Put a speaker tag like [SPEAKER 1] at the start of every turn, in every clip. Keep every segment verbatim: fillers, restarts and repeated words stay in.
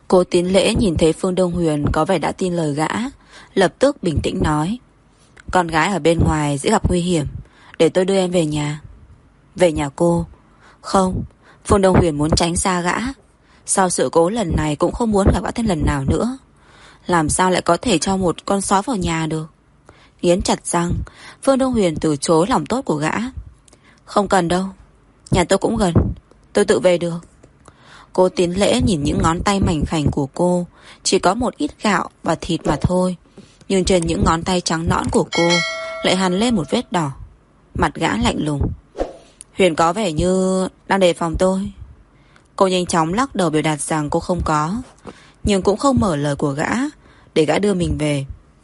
[SPEAKER 1] Cố Tiến Lễ nhìn thấy Phương Đông Huyền có vẻ đã tin lời gã, lập tức bình tĩnh nói: Con gái ở bên ngoài dễ gặp nguy hiểm, để tôi đưa em về nhà. Về nhà cô? Không, Phương Đông Huyền muốn tránh xa gã. Sau sự cố lần này cũng không muốn gặp gã thêm lần nào nữa. Làm sao lại có thể cho một con sói vào nhà được? Nghiến chặt răng, Phương Đông Huyền từ chối lòng tốt của gã. Không cần đâu, nhà tôi cũng gần, tôi tự về được. Cố Tiến Lễ nhìn những ngón tay mảnh khảnh của cô, chỉ có một ít gạo và thịt mà thôi, nhưng trên những ngón tay trắng nõn của cô lại hằn lên một vết đỏ. Mặt gã lạnh lùng. Huyền có vẻ như đang đề phòng tôi. Cô nhanh chóng lắc đầu biểu đạt rằng cô không có, nhưng cũng không mở lời của gã để gã đưa mình về.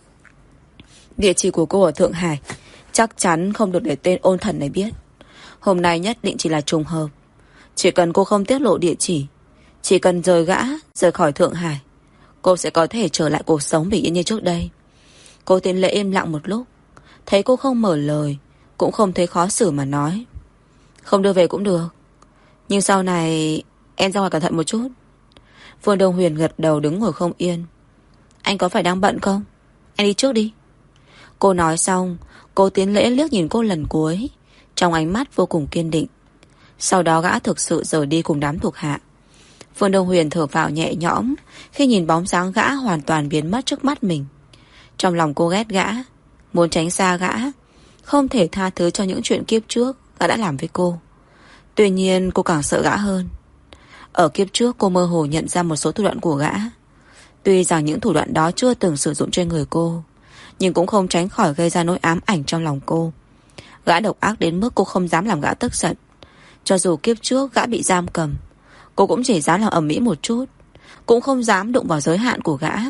[SPEAKER 1] Địa chỉ của cô ở Thượng Hải chắc chắn không được để tên ôn thần này biết. Hôm nay nhất định chỉ là trùng hợp. Chỉ cần cô không tiết lộ địa chỉ, chỉ cần rời gã, rời khỏi Thượng Hải, cô sẽ có thể trở lại cuộc sống bình yên như trước đây. Cô Tiến Lễ im lặng một lúc, thấy cô không mở lời, cũng không thấy khó xử mà nói: Không đưa về cũng được, nhưng sau này em ra ngoài cẩn thận một chút. Phương Đông Huyền gật đầu đứng ngồi không yên. Anh có phải đang bận không? Anh đi trước đi. Cô nói xong, Cố Tiến Lễ liếc nhìn cô lần cuối, trong ánh mắt vô cùng kiên định. Sau đó gã thực sự rời đi cùng đám thuộc hạ. Phương Đông Huyền thở phào nhẹ nhõm khi nhìn bóng dáng gã hoàn toàn biến mất trước mắt mình. Trong lòng cô ghét gã, muốn tránh xa gã, không thể tha thứ cho những chuyện kiếp trước gã đã làm với cô. Tuy nhiên cô càng sợ gã hơn. Ở kiếp trước cô mơ hồ nhận ra một số thủ đoạn của gã. Tuy rằng những thủ đoạn đó chưa từng sử dụng trên người cô, nhưng cũng không tránh khỏi gây ra nỗi ám ảnh trong lòng cô. Gã độc ác đến mức cô không dám làm gã tức giận. Cho dù kiếp trước gã bị giam cầm, cô cũng chỉ dám làm ầm ĩ một chút, cũng không dám đụng vào giới hạn của gã.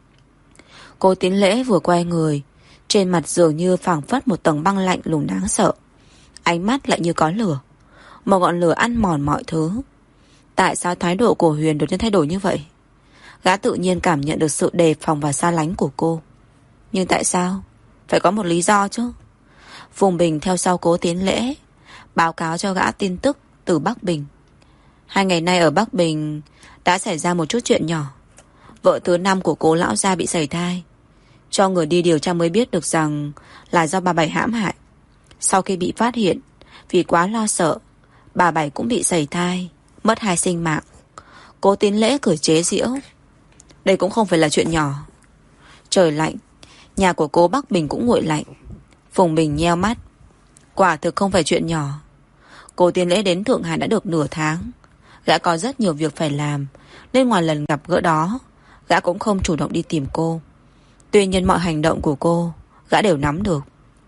[SPEAKER 1] Cô Tiến Lễ vừa quay người, trên mặt dường như phảng phất một tầng băng lạnh lùng đáng sợ. Ánh mắt lại như có lửa, một ngọn lửa ăn mòn mọi thứ. Tại sao thái độ của Huyền đột nhiên thay đổi như vậy? Gã tự nhiên cảm nhận được sự đề phòng và xa lánh của cô. Nhưng tại sao? Phải có một lý do chứ. Phùng Bình theo sau Cố Tiến Lễ, báo cáo cho gã tin tức từ Bắc Bình. Hai ngày nay ở Bắc Bình đã xảy ra một chút chuyện nhỏ. Vợ thứ năm của Cố lão gia bị sảy thai. Cho người đi điều tra mới biết được rằng là do bà Bảy hãm hại. Sau khi bị phát hiện, vì quá lo sợ, bà Bảy cũng bị sảy thai, mất hai sinh mạng. Cố Tiến Lễ cười chế giễu. Đây cũng không phải là chuyện nhỏ. Trời lạnh, nhà của Cố Bắc Bình cũng nguội lạnh. Phùng Bình nheo mắt. Quả thực không phải chuyện nhỏ. Cố Tiến Lễ đến Thượng Hải đã được nửa tháng. Gã có rất nhiều việc phải làm, nên ngoài lần gặp gỡ đó, gã cũng không chủ động đi tìm cô. Tuy nhiên mọi hành động của cô gã đều nắm được.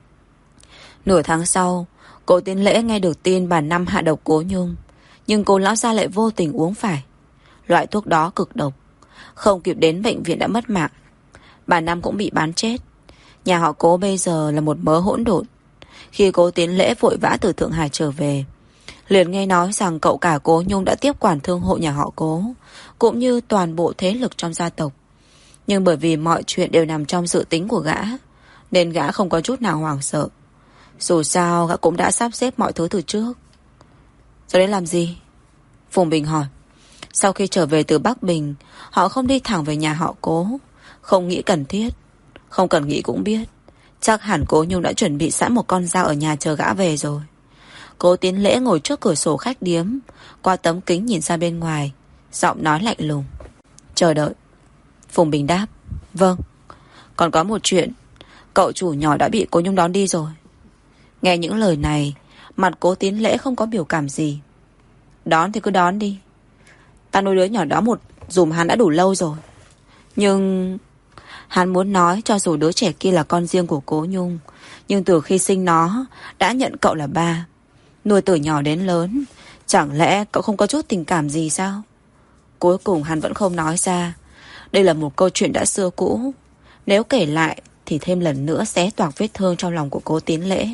[SPEAKER 1] Nửa tháng sau, Cố Tiến Lễ nghe được tin bà Năm hạ độc Cố Nhung, nhưng Cố lão gia lại vô tình uống phải. Loại thuốc đó cực độc, không kịp đến bệnh viện đã mất mạng. Bà Năm cũng bị bán chết. Nhà họ Cố bây giờ là một mớ hỗn độn. Khi Cố Tiến Lễ vội vã từ Thượng Hải trở về, liền nghe nói rằng cậu cả Cố Nhung đã tiếp quản thương hộ nhà họ Cố, cũng như toàn bộ thế lực trong gia tộc. Nhưng bởi vì mọi chuyện đều nằm trong dự tính của gã, nên gã không có chút nào hoảng sợ. Dù sao gã cũng đã sắp xếp mọi thứ từ trước. Rồi đến làm gì? Phùng Bình hỏi. Sau khi trở về từ Bắc Bình, họ không đi thẳng về nhà họ Cố. Không nghĩ cần thiết. Không cần nghĩ cũng biết, chắc hẳn Cố Nhung đã chuẩn bị sẵn một con dao ở nhà chờ gã về rồi. Cố Tiến Lễ ngồi trước cửa sổ khách điếm, qua tấm kính nhìn ra bên ngoài, giọng nói lạnh lùng. Chờ đợi. Phùng Bình đáp. Vâng. Còn có một chuyện, cậu chủ nhỏ đã bị Cố Nhung đón đi rồi. Nghe những lời này, mặt Cố Tiến Lễ không có biểu cảm gì. Đón thì cứ đón đi. Ta nuôi đứa nhỏ đó một dùm hắn đã đủ lâu rồi. Nhưng hắn muốn nói cho dù đứa trẻ kia là con riêng của Cố Nhung, nhưng từ khi sinh nó đã nhận cậu là ba, nuôi từ nhỏ đến lớn. Chẳng lẽ cậu không có chút tình cảm gì sao? Cuối cùng hắn vẫn không nói ra. Đây là một câu chuyện đã xưa cũ, nếu kể lại thì thêm lần nữa xé toạc vết thương trong lòng của Cố Tiến Lễ.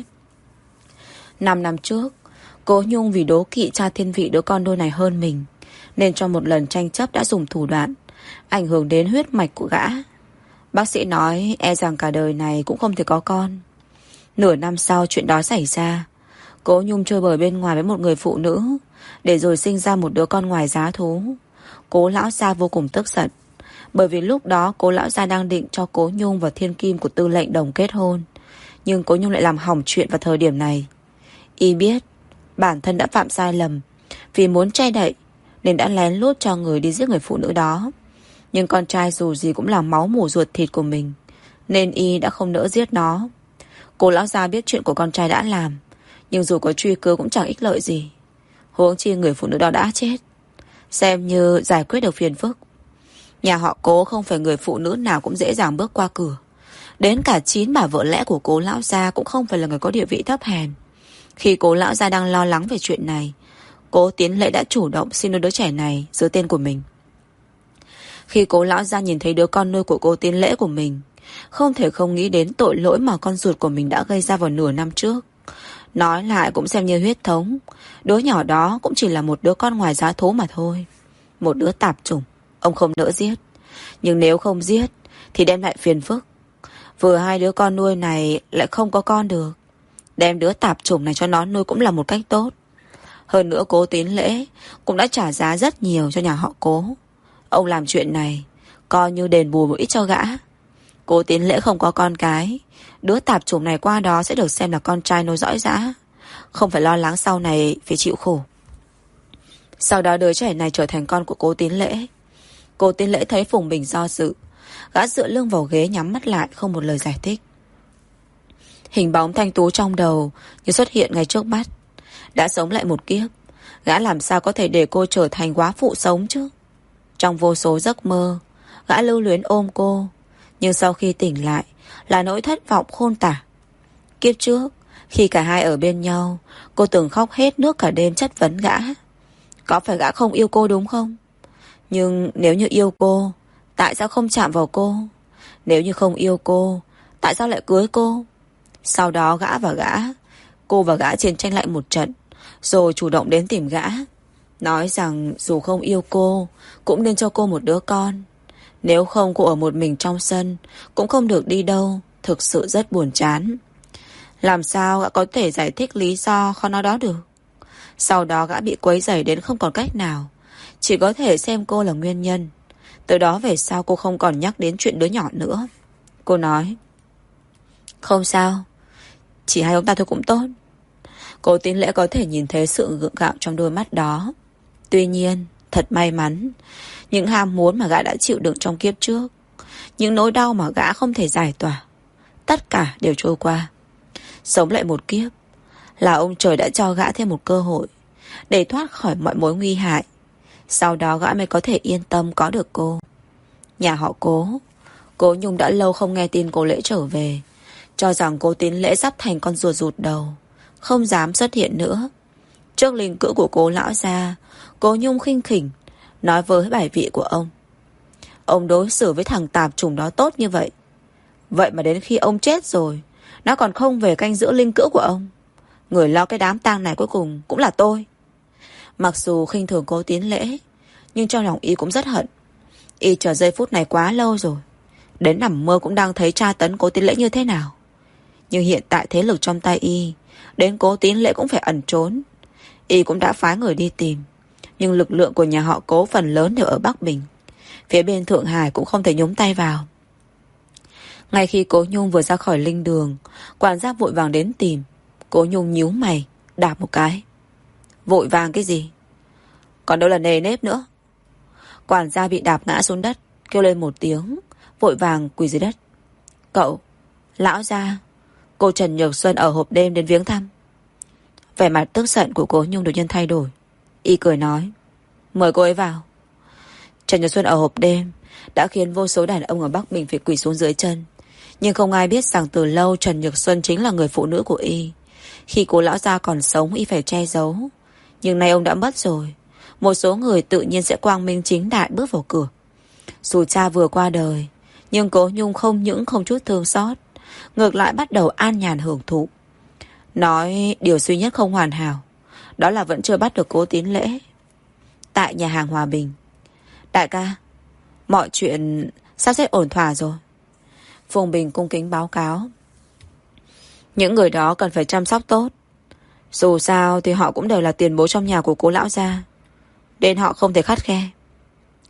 [SPEAKER 1] Năm năm trước, Cố Nhung vì đố kỵ cha thiên vị đứa con đôi này hơn mình, nên trong một lần tranh chấp đã dùng thủ đoạn ảnh hưởng đến huyết mạch của gã. Bác sĩ nói e rằng cả đời này cũng không thể có con. Nửa năm sau chuyện đó xảy ra, Cố Nhung chơi bời bên ngoài với một người phụ nữ, để rồi sinh ra một đứa con ngoài giá thú. Cố lão gia vô cùng tức giận. Bởi vì lúc đó cố lão gia đang định cho Cố Nhung và thiên kim của tư lệnh đồng kết hôn. Nhưng Cố Nhung lại làm hỏng chuyện vào thời điểm này. Y biết bản thân đã phạm sai lầm, vì muốn che đậy nên đã lén lút cho người đi giết người phụ nữ đó. Nhưng con trai dù gì cũng là máu mủ ruột thịt của mình, nên Y đã không nỡ giết nó. Cố lão gia biết chuyện của con trai đã làm, nhưng dù có truy cứu cũng chẳng ích lợi gì. Huống chi người phụ nữ đó đã chết, xem như giải quyết được phiền phức. Nhà họ Cố không phải người phụ nữ nào cũng dễ dàng bước qua cửa. Đến cả chín bà vợ lẽ của Cố lão gia cũng không phải là người có địa vị thấp hèn. Khi Cố lão gia đang lo lắng về chuyện này, Cố Tiến Lễ đã chủ động xin đứa trẻ này dưới tên của mình. Khi Cố lão gia nhìn thấy đứa con nuôi của Cố Tiến Lễ của mình, không thể không nghĩ đến tội lỗi mà con ruột của mình đã gây ra vào nửa năm trước. Nói lại cũng xem như huyết thống, đứa nhỏ đó cũng chỉ là một đứa con ngoài giá thú mà thôi. Một đứa tạp chủng, ông không nỡ giết. Nhưng nếu không giết thì đem lại phiền phức. Vừa hai đứa con nuôi này lại không có con được, đem đứa tạp chủng này cho nó nuôi cũng là một cách tốt. Hơn nữa Cố Tiến Lễ cũng đã trả giá rất nhiều cho nhà họ Cố. Ông làm chuyện này coi như đền bù một ít cho gã. Cố Tiến Lễ không có con cái, đứa tạp chủng này qua đó sẽ được xem là con trai nối dõi dã, không phải lo lắng sau này phải chịu khổ. Sau đó đứa trẻ này trở thành con của Cố Tiến Lễ. Cố Tiến Lễ thấy Phùng Bình do dự, gã dựa lưng vào ghế nhắm mắt lại, không một lời giải thích. Hình bóng thanh tú trong đầu như xuất hiện ngay trước mắt. Đã sống lại một kiếp, gã làm sao có thể để cô trở thành góa phụ sống chứ? Trong vô số giấc mơ, gã lưu luyến ôm cô, nhưng sau khi tỉnh lại là nỗi thất vọng khôn tả. Kiếp trước, khi cả hai ở bên nhau, cô từng khóc hết nước cả đêm chất vấn gã. Có phải gã không yêu cô đúng không? Nhưng nếu như yêu cô, tại sao không chạm vào cô? Nếu như không yêu cô, tại sao lại cưới cô? Sau đó gã và gã, cô và gã chiến tranh lại một trận, rồi chủ động đến tìm gã, nói rằng dù không yêu cô, cũng nên cho cô một đứa con. Nếu không cô ở một mình trong sân, cũng không được đi đâu. Thực sự rất buồn chán. Làm sao gã có thể giải thích lý do khó nói đó được? Sau đó gã bị quấy rầy đến không còn cách nào, chỉ có thể xem cô là nguyên nhân. Từ đó về sau cô không còn nhắc đến chuyện đứa nhỏ nữa. Cô nói, không sao, chỉ hai ông ta thôi cũng tốt. Cố Tiến Lễ có thể nhìn thấy sự gượng gạo trong đôi mắt đó. Tuy nhiên, thật may mắn, những ham muốn mà gã đã chịu đựng trong kiếp trước, những nỗi đau mà gã không thể giải tỏa, tất cả đều trôi qua. Sống lại một kiếp là ông trời đã cho gã thêm một cơ hội để thoát khỏi mọi mối nguy hại. Sau đó gã mới có thể yên tâm có được cô. Nhà họ Cố, Cố Nhung đã lâu không nghe tin Cố Lễ trở về, cho rằng Cố Tiến Lễ sắp thành con rùa rụt đầu, không dám xuất hiện nữa. Trước linh cữu của Cố lão gia, Cố Nhung khinh khỉnh nói với bài vị của ông, ông đối xử với thằng tạp chủng đó tốt như vậy, vậy mà đến khi ông chết rồi, nó còn không về canh giữ linh cữu của ông. Người lo cái đám tang này cuối cùng cũng là tôi. Mặc dù khinh thường Cố Tiến Lễ, nhưng trong lòng y cũng rất hận. Y chờ giây phút này quá lâu rồi, đến nằm mơ cũng đang thấy tra tấn Cố Tiến Lễ như thế nào. Nhưng hiện tại thế lực trong tay y, đến Cố Tiến Lễ cũng phải ẩn trốn. Y cũng đã phái người đi tìm, nhưng lực lượng của nhà họ Cố phần lớn đều ở Bắc Bình, phía bên Thượng Hải cũng không thể nhúng tay vào. Ngay khi Cố Nhung vừa ra khỏi linh đường, quản gia vội vàng đến tìm. Cố Nhung nhíu mày, đạp một cái. Vội vàng cái gì? Còn đâu là nề nếp nữa. Quản gia bị đạp ngã xuống đất, kêu lên một tiếng, vội vàng quỳ dưới đất. Cậu, lão gia, cô Trần Nhược Xuân ở hộp đêm đến viếng thăm. Vẻ mặt tức giận của Cố Nhung đột nhiên thay đổi. Y cười nói, mời cô ấy vào. Trần Nhược Xuân ở hộp đêm đã khiến vô số đàn ông ở Bắc Bình phải quỳ xuống dưới chân. Nhưng không ai biết rằng từ lâu Trần Nhược Xuân chính là người phụ nữ của y. Khi Cố lão gia còn sống y phải che giấu, nhưng nay ông đã mất rồi, một số người tự nhiên sẽ quang minh chính đại bước vào cửa. Dù cha vừa qua đời, nhưng Cố Nhung không những không chút thương xót, ngược lại bắt đầu an nhàn hưởng thụ. Nói điều duy nhất không hoàn hảo, đó là vẫn chưa bắt được Cố Tiến Lễ. Tại nhà hàng Hòa Bình, đại ca, mọi chuyện sắp xếp ổn thỏa rồi. Phùng Bình cung kính báo cáo. Những người đó cần phải chăm sóc tốt. Dù sao thì họ cũng đều là tiền bối trong nhà của Cố lão gia, nên họ không thể khắt khe.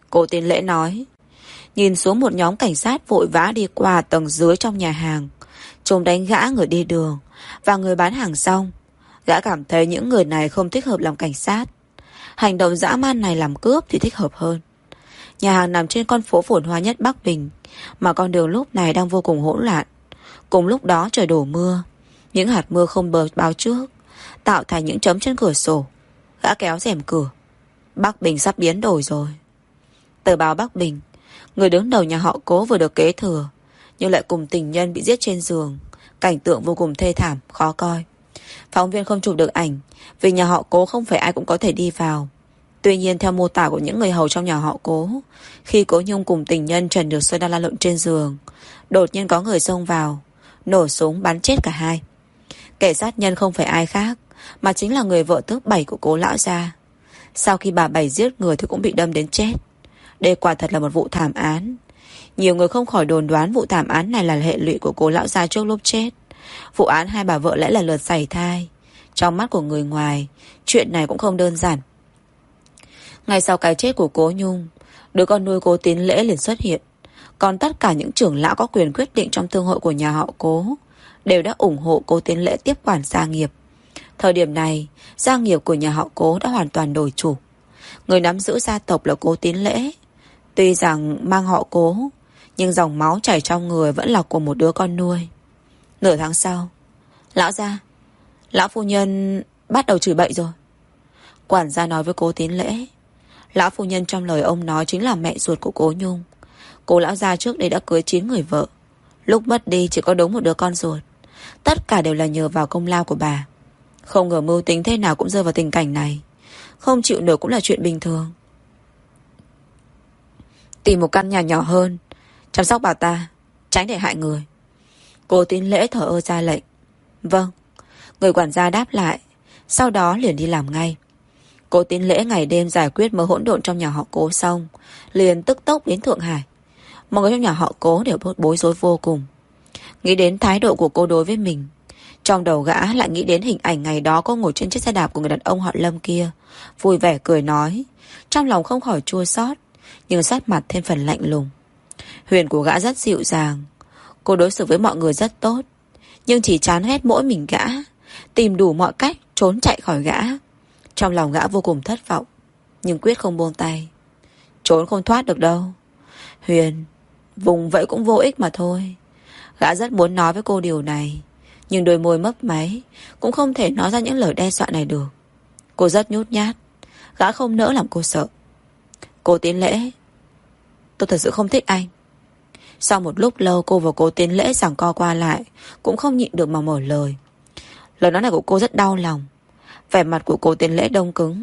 [SPEAKER 1] Cô Tín Lễ nói. Nhìn xuống một nhóm cảnh sát vội vã đi qua tầng dưới trong nhà hàng, chúng đánh gã người đi đường và người bán hàng rong. Gã cảm thấy những người này không thích hợp làm cảnh sát. Hành động dã man này làm cướp thì thích hợp hơn. Nhà hàng nằm trên con phố phồn hoa nhất Bắc Bình, mà con đường lúc này đang vô cùng hỗn loạn. Cùng lúc đó trời đổ mưa. Những hạt mưa không bờ báo trước tạo thành những chấm trên cửa sổ. Gã kéo rèm cửa. Bắc Bình sắp biến đổi rồi. Tờ báo Bắc Bình. Người đứng đầu nhà họ Cố vừa được kế thừa, nhưng lại cùng tình nhân bị giết trên giường. Cảnh tượng vô cùng thê thảm, khó coi. Phóng viên không chụp được ảnh vì nhà họ Cố không phải ai cũng có thể đi vào. Tuy nhiên theo mô tả của những người hầu trong nhà họ Cố, khi Cố Nhung cùng tình nhân Trần Nhược Xuân đang lăn lộn trên giường, đột nhiên có người xông vào, nổ súng bắn chết cả hai. Kẻ sát nhân không phải ai khác, mà chính là người vợ thứ bảy của Cố lão gia. Sau khi bà Bảy giết người thì cũng bị đâm đến chết. Đây quả thật là một vụ thảm án. Nhiều người không khỏi đồn đoán vụ thảm án này là hệ lụy của Cố lão gia trước lúc chết. Vụ án hai bà vợ lẽ là lượt sảy thai. Trong mắt của người ngoài, chuyện này cũng không đơn giản. Ngay sau cái chết của Cố Nhung, đứa con nuôi Cố Tín Lễ liền xuất hiện. Còn tất cả những trưởng lão có quyền quyết định trong thương hội của nhà họ Cố đều đã ủng hộ Cố Tín Lễ tiếp quản gia nghiệp. Thời điểm này, gia nghiệp của nhà họ Cố đã hoàn toàn đổi chủ. Người nắm giữ gia tộc là Cố Tín Lễ. Tuy rằng mang họ Cố, nhưng dòng máu chảy trong người vẫn là của một đứa con nuôi. Nửa tháng sau, lão gia, lão phu nhân bắt đầu chửi bậy rồi. Quản gia nói với Cố Tín Lễ. Lão phu nhân trong lời ông nói chính là mẹ ruột của Cố Nhung. Cố lão gia trước đây đã cưới chín người vợ, lúc mất đi chỉ có đúng một đứa con ruột. Tất cả đều là nhờ vào công lao của bà. Không ngờ mưu tính thế nào cũng rơi vào tình cảnh này. Không chịu nổi cũng là chuyện bình thường. Tìm một căn nhà nhỏ hơn, chăm sóc bà ta, tránh để hại người. Cố Tín Lễ thở ơ ra lệnh. Vâng. Người quản gia đáp lại, sau đó liền đi làm ngay. Cố Tín Lễ ngày đêm giải quyết mớ hỗn độn trong nhà họ Cố xong, liền tức tốc đến Thượng Hải. Mọi người trong nhà họ Cố đều bối rối vô cùng. Nghĩ đến thái độ của cô đối với mình, trong đầu gã lại nghĩ đến hình ảnh ngày đó cô ngồi trên chiếc xe đạp của người đàn ông họ Lâm kia, vui vẻ cười nói. Trong lòng không khỏi chua xót, nhưng sát mặt thêm phần lạnh lùng. Huyền của gã rất dịu dàng. Cô đối xử với mọi người rất tốt, nhưng chỉ chán ghét mỗi mình gã, tìm đủ mọi cách trốn chạy khỏi gã. Trong lòng gã vô cùng thất vọng, nhưng quyết không buông tay. Trốn không thoát được đâu Huyền, vùng vẫy cũng vô ích mà thôi. Gã rất muốn nói với cô điều này, nhưng đôi môi mấp máy cũng không thể nói ra những lời đe dọa này được. Cô rất nhút nhát. Gã không nỡ làm cô sợ. Cố Tín Lễ, tôi thật sự không thích anh. Sau một lúc lâu cô và Cố Tín Lễ giằng co qua lại, cũng không nhịn được mà mở lời. Lời nói này của cô rất đau lòng. Vẻ mặt của Cố Tín Lễ đông cứng.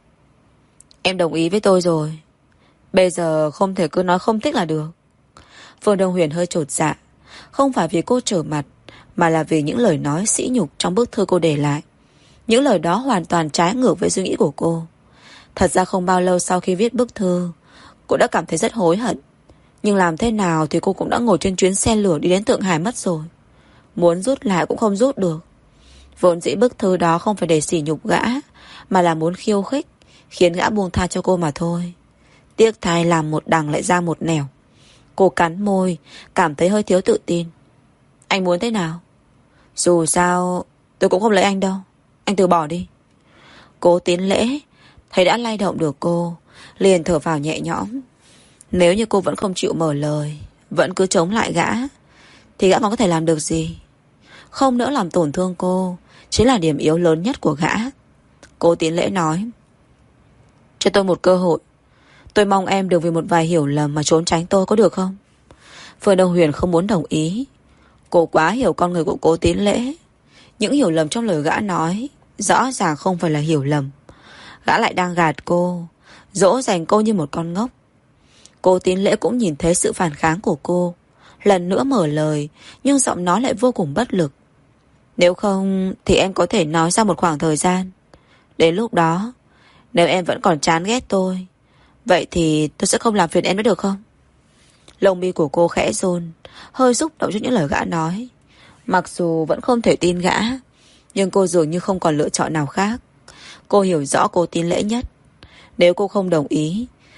[SPEAKER 1] Em đồng ý với tôi rồi, bây giờ không thể cứ nói không thích là được. Phương Đông Huyền hơi chột dạ. Không phải vì cô trở mặt, mà là vì những lời nói sỉ nhục trong bức thư cô để lại. Những lời đó hoàn toàn trái ngược với suy nghĩ của cô. Thật ra không bao lâu sau khi viết bức thư, cô đã cảm thấy rất hối hận. Nhưng làm thế nào thì cô cũng đã ngồi trên chuyến xe lửa đi đến Thượng Hải mất rồi. Muốn rút lại cũng không rút được. Vốn dĩ bức thư đó không phải để sỉ nhục gã, mà là muốn khiêu khích, khiến gã buông tha cho cô mà thôi. Tiếc thay làm một đằng lại ra một nẻo. Cô cắn môi, cảm thấy hơi thiếu tự tin. Anh muốn thế nào? Dù sao tôi cũng không lấy anh đâu, anh từ bỏ đi. Cố Tín Lễ thấy đã lay động được cô, liền thở vào nhẹ nhõm. Nếu như cô vẫn không chịu mở lời, vẫn cứ chống lại gã, thì gã còn có thể làm được gì? Không nỡ làm tổn thương cô chính là điểm yếu lớn nhất của gã. Cố Tín Lễ nói. Cho tôi một cơ hội. Tôi mong em đừng vì một vài hiểu lầm mà trốn tránh tôi, có được không? Phương Đông Huyền không muốn đồng ý. Cô quá hiểu con người của Cố Tín Lễ. Những hiểu lầm trong lời gã nói rõ ràng không phải là hiểu lầm. Gã lại đang gạt cô, dỗ dành cô như một con ngốc. Cố Tín Lễ cũng nhìn thấy sự phản kháng của cô, lần nữa mở lời, nhưng giọng nói lại vô cùng bất lực. Nếu không thì em có thể nói ra một khoảng thời gian. Đến lúc đó, nếu em vẫn còn chán ghét tôi, vậy thì tôi sẽ không làm phiền em nữa được không? Lông mi của cô khẽ run, hơi xúc động trước những lời gã nói. Mặc dù vẫn không thể tin gã, nhưng cô dường như không còn lựa chọn nào khác. Cô hiểu rõ Cố Tín Lễ nhất. Nếu cô không đồng ý,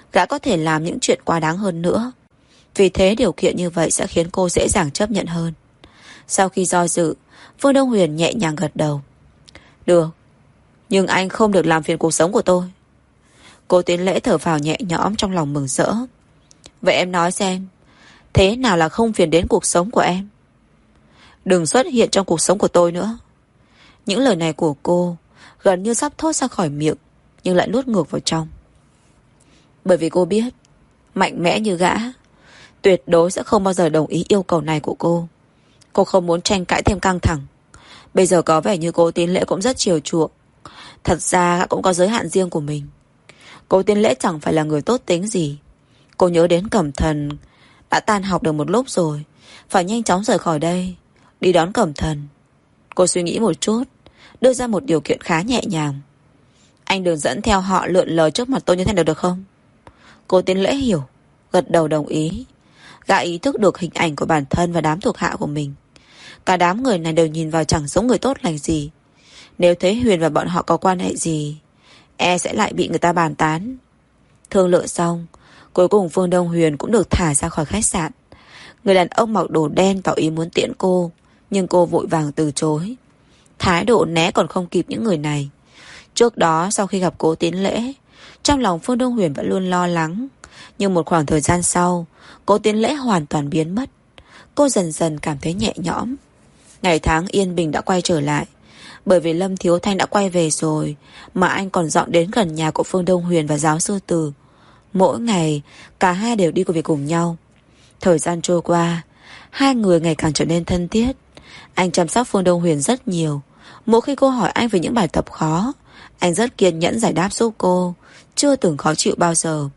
[SPEAKER 1] gã có thể làm những chuyện quá đáng hơn nữa. Vì thế điều kiện như vậy sẽ khiến cô dễ dàng chấp nhận hơn. Sau khi do dự, Phương Đông Huyền nhẹ nhàng gật đầu. Được, nhưng anh không được làm phiền cuộc sống của tôi. Cô Tiến Lễ thở phào nhẹ nhõm trong lòng mừng rỡ. Vậy em nói xem, thế nào là không phiền đến cuộc sống của em? Đừng xuất hiện trong cuộc sống của tôi nữa. Những lời này của cô gần như sắp thốt ra khỏi miệng, nhưng lại nuốt ngược vào trong. Bởi vì cô biết, mạnh mẽ như gã tuyệt đối sẽ không bao giờ đồng ý yêu cầu này của cô. Cô không muốn tranh cãi thêm căng thẳng. Bây giờ có vẻ như cô Tiến Lễ cũng rất chiều chuộng. Thật ra gã cũng có giới hạn riêng của mình. Cô Tiến Lễ chẳng phải là người tốt tính gì. Cô nhớ đến Cẩm Thần đã tan học được một lúc rồi, phải nhanh chóng rời khỏi đây, đi đón Cẩm Thần. Cô suy nghĩ một chút, đưa ra một điều kiện khá nhẹ nhàng. Anh đừng dẫn theo họ lượn lờ trước mặt tôi như thế nào được không? Cô Tiến Lễ hiểu, gật đầu đồng ý. Gã ý thức được hình ảnh của bản thân và đám thuộc hạ của mình. Cả đám người này đều nhìn vào chẳng giống người tốt lành gì. Nếu thấy Huyền và bọn họ có quan hệ gì, e sẽ lại bị người ta bàn tán. Thương lượng xong, cuối cùng Phương Đông Huyền cũng được thả ra khỏi khách sạn. Người đàn ông mặc đồ đen tỏ ý muốn tiễn cô, nhưng cô vội vàng từ chối. Thái độ né còn không kịp những người này. Trước đó sau khi gặp cố Tiến Lễ, trong lòng Phương Đông Huyền vẫn luôn lo lắng. Nhưng một khoảng thời gian sau, cố Tiến Lễ hoàn toàn biến mất. Cô dần dần cảm thấy nhẹ nhõm. Ngày tháng yên bình đã quay trở lại. Bởi vì Lâm Thiếu Thanh đã quay về rồi, mà anh còn dọn đến gần nhà của Phương Đông Huyền và giáo sư Từ. Mỗi ngày cả hai đều đi về cùng nhau. Thời gian trôi qua, hai người ngày càng trở nên thân thiết. Anh chăm sóc Phương Đông Huyền rất nhiều. Mỗi khi cô hỏi anh về những bài tập khó, anh rất kiên nhẫn giải đáp giúp cô, chưa từng khó chịu bao giờ.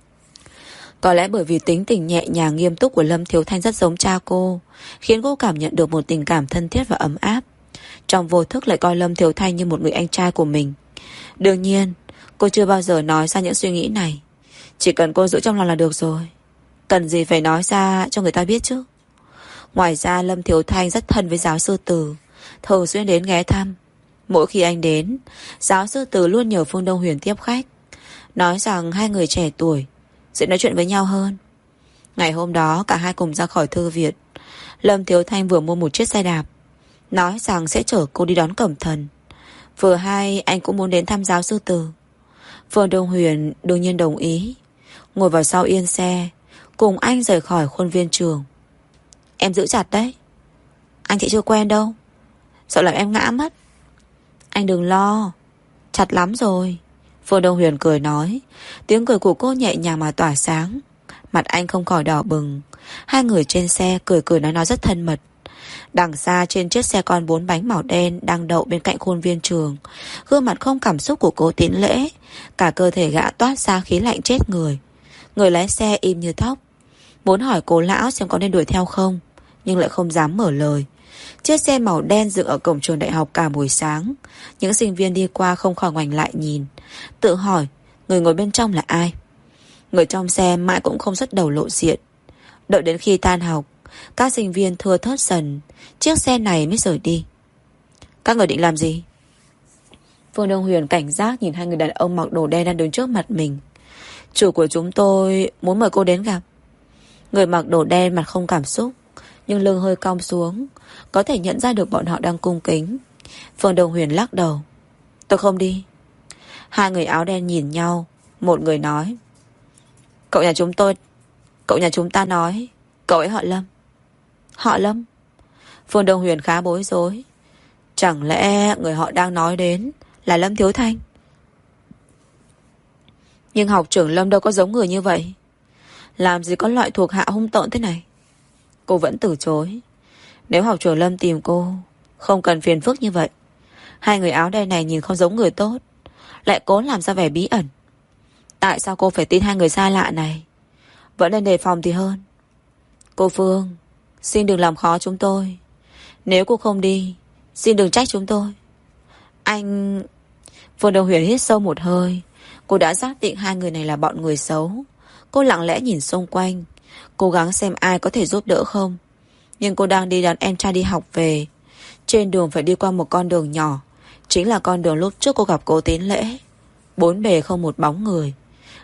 [SPEAKER 1] Có lẽ bởi vì tính tình nhẹ nhàng nghiêm túc của Lâm Thiếu Thanh rất giống cha cô, khiến cô cảm nhận được một tình cảm thân thiết và ấm áp. Trong vô thức lại coi Lâm Thiếu Thanh như một người anh trai của mình. Đương nhiên, cô chưa bao giờ nói ra những suy nghĩ này. Chỉ cần cô giữ trong lòng là được rồi. Cần gì phải nói ra cho người ta biết chứ. Ngoài ra Lâm Thiếu Thanh rất thân với giáo sư Từ, thường xuyên đến ghé thăm. Mỗi khi anh đến, giáo sư Từ luôn nhờ Phương Đông Huyền tiếp khách, nói rằng hai người trẻ tuổi sẽ nói chuyện với nhau hơn. Ngày hôm đó cả hai cùng ra khỏi thư viện. Lâm Thiếu Thanh vừa mua một chiếc xe đạp, nói rằng sẽ chở cô đi đón Cẩm Thần. Vừa hay anh cũng muốn đến thăm giáo sư Từ. Phương Đông Huyền đương nhiên đồng ý, ngồi vào sau yên xe, cùng anh rời khỏi khuôn viên trường. Em giữ chặt đấy, anh chị chưa quen đâu, sợ làm em ngã mất. Anh đừng lo, chặt lắm rồi. Phương Đông Huyền cười nói. Tiếng cười của cô nhẹ nhàng mà tỏa sáng. Mặt anh không khỏi đỏ bừng. Hai người trên xe cười cười nói nói rất thân mật. Đằng xa trên chiếc xe con bốn bánh màu đen đang đậu bên cạnh khuôn viên trường, gương mặt không cảm xúc của cố Tiến Lễ, cả cơ thể gã toát ra khí lạnh chết người. Người lái xe im như thóc, muốn hỏi cố lão xem có nên đuổi theo không, nhưng lại không dám mở lời. Chiếc xe màu đen dựng ở cổng trường đại học cả buổi sáng. Những sinh viên đi qua không khỏi ngoảnh lại nhìn, tự hỏi người ngồi bên trong là ai. Người trong xe mãi cũng không xuất đầu lộ diện. Đợi đến khi tan học, các sinh viên thưa thớt dần, chiếc xe này mới rời đi. Các người định làm gì? Phương Đông Huyền cảnh giác nhìn hai người đàn ông mặc đồ đen đang đứng trước mặt mình. Chủ của chúng tôi muốn mời cô đến gặp. Người mặc đồ đen mặt không cảm xúc, nhưng lưng hơi cong xuống, có thể nhận ra được bọn họ đang cung kính. Phương Đông Huyền lắc đầu. Tôi không đi. Hai người áo đen nhìn nhau. Một người nói, Cậu nhà chúng tôi Cậu nhà chúng ta nói cậu ấy họ Lâm. Họ Lâm? Phương Đông Huyền khá bối rối. Chẳng lẽ người họ đang nói đến là Lâm Thiếu Thanh? Nhưng học trưởng Lâm đâu có giống người như vậy. Làm gì có loại thuộc hạ hung tợn thế này. Cô vẫn từ chối. Nếu học trưởng Lâm tìm cô, không cần phiền phức như vậy. Hai người áo đen này nhìn không giống người tốt, lại cố làm ra vẻ bí ẩn. Tại sao cô phải tin hai người xa lạ này? Vẫn nên đề phòng thì hơn. Cô Phương, xin đừng làm khó chúng tôi. Nếu cô không đi, xin đừng trách chúng tôi. Anh... Phương Đông Huyền hít sâu một hơi. Cô đã xác định hai người này là bọn người xấu. Cô lặng lẽ nhìn xung quanh, cố gắng xem ai có thể giúp đỡ không. Nhưng cô đang đi đón em trai đi học về. Trên đường phải đi qua một con đường nhỏ, chính là con đường lúc trước cô gặp cố Tiến Lễ. Bốn bề không một bóng người.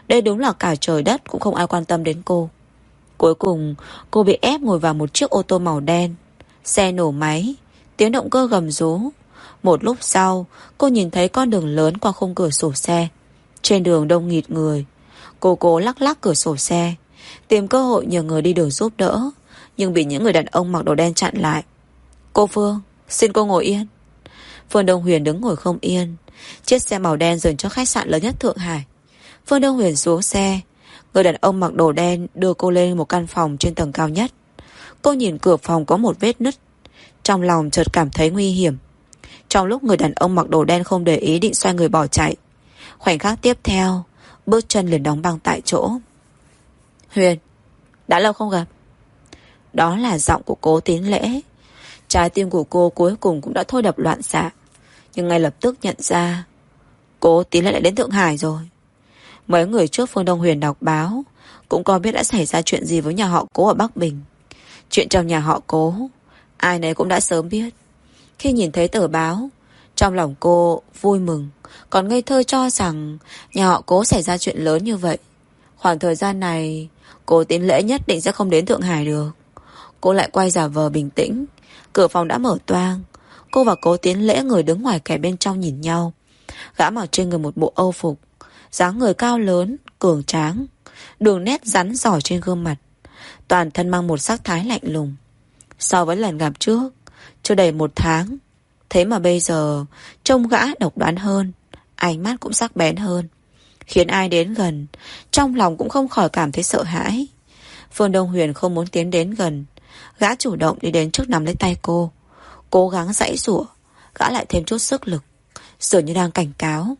[SPEAKER 1] Đây đúng là cả trời đất cũng không ai quan tâm đến cô. Cuối cùng cô bị ép ngồi vào một chiếc ô tô màu đen. Xe nổ máy, tiếng động cơ gầm rú. Một lúc sau, cô nhìn thấy con đường lớn qua khung cửa sổ xe. Trên đường đông nghịt người. Cô cố lắc lắc cửa sổ xe, tìm cơ hội nhờ người đi đường giúp đỡ, nhưng bị những người đàn ông mặc đồ đen chặn lại. Cô Phương, xin cô ngồi yên. Phương Đông Huyền đứng ngồi không yên. Chiếc xe màu đen dừng trước khách sạn lớn nhất Thượng Hải. Phương Đông Huyền xuống xe. Người đàn ông mặc đồ đen đưa cô lên một căn phòng trên tầng cao nhất. Cô nhìn cửa phòng có một vết nứt. Trong lòng chợt cảm thấy nguy hiểm. Trong lúc người đàn ông mặc đồ đen không để ý định xoay người bỏ chạy, khoảnh khắc tiếp theo, bước chân liền đóng băng tại chỗ. Huyền, đã lâu không gặp. Đó là giọng của Cố Tín Lễ. Trái tim của cô cuối cùng cũng đã thôi đập loạn xạ, nhưng ngay lập tức nhận ra Cố Tín Lễ lại đến Thượng Hải rồi. Mấy người trước Phương Đông Huyền đọc báo cũng có biết đã xảy ra chuyện gì với nhà họ Cố ở Bắc Bình. Chuyện trong nhà họ Cố ai nấy cũng đã sớm biết. Khi nhìn thấy tờ báo, trong lòng cô vui mừng, còn ngây thơ cho rằng nhà họ Cố xảy ra chuyện lớn như vậy. Khoảng thời gian này Cố Tín Lễ nhất định sẽ không đến Thượng Hải được. Cô lại quay giả vờ bình tĩnh. Cửa phòng đã mở toang. Cô và Cố Tín Lễ người đứng ngoài kẻ bên trong nhìn nhau. Gã mặc trên người một bộ âu phục, dáng người cao lớn, cường tráng, đường nét rắn giỏi trên gương mặt, toàn thân mang một sắc thái lạnh lùng. So với lần gặp trước, chưa đầy một tháng, thế mà bây giờ trông gã độc đoán hơn, ánh mắt cũng sắc bén hơn, khiến ai đến gần trong lòng cũng không khỏi cảm thấy sợ hãi. Phương Đông Huyền không muốn tiến đến gần. Gã chủ động đi đến trước nắm lấy tay cô, cố gắng giãy giụa. Gã lại thêm chút sức lực, dường như đang cảnh cáo.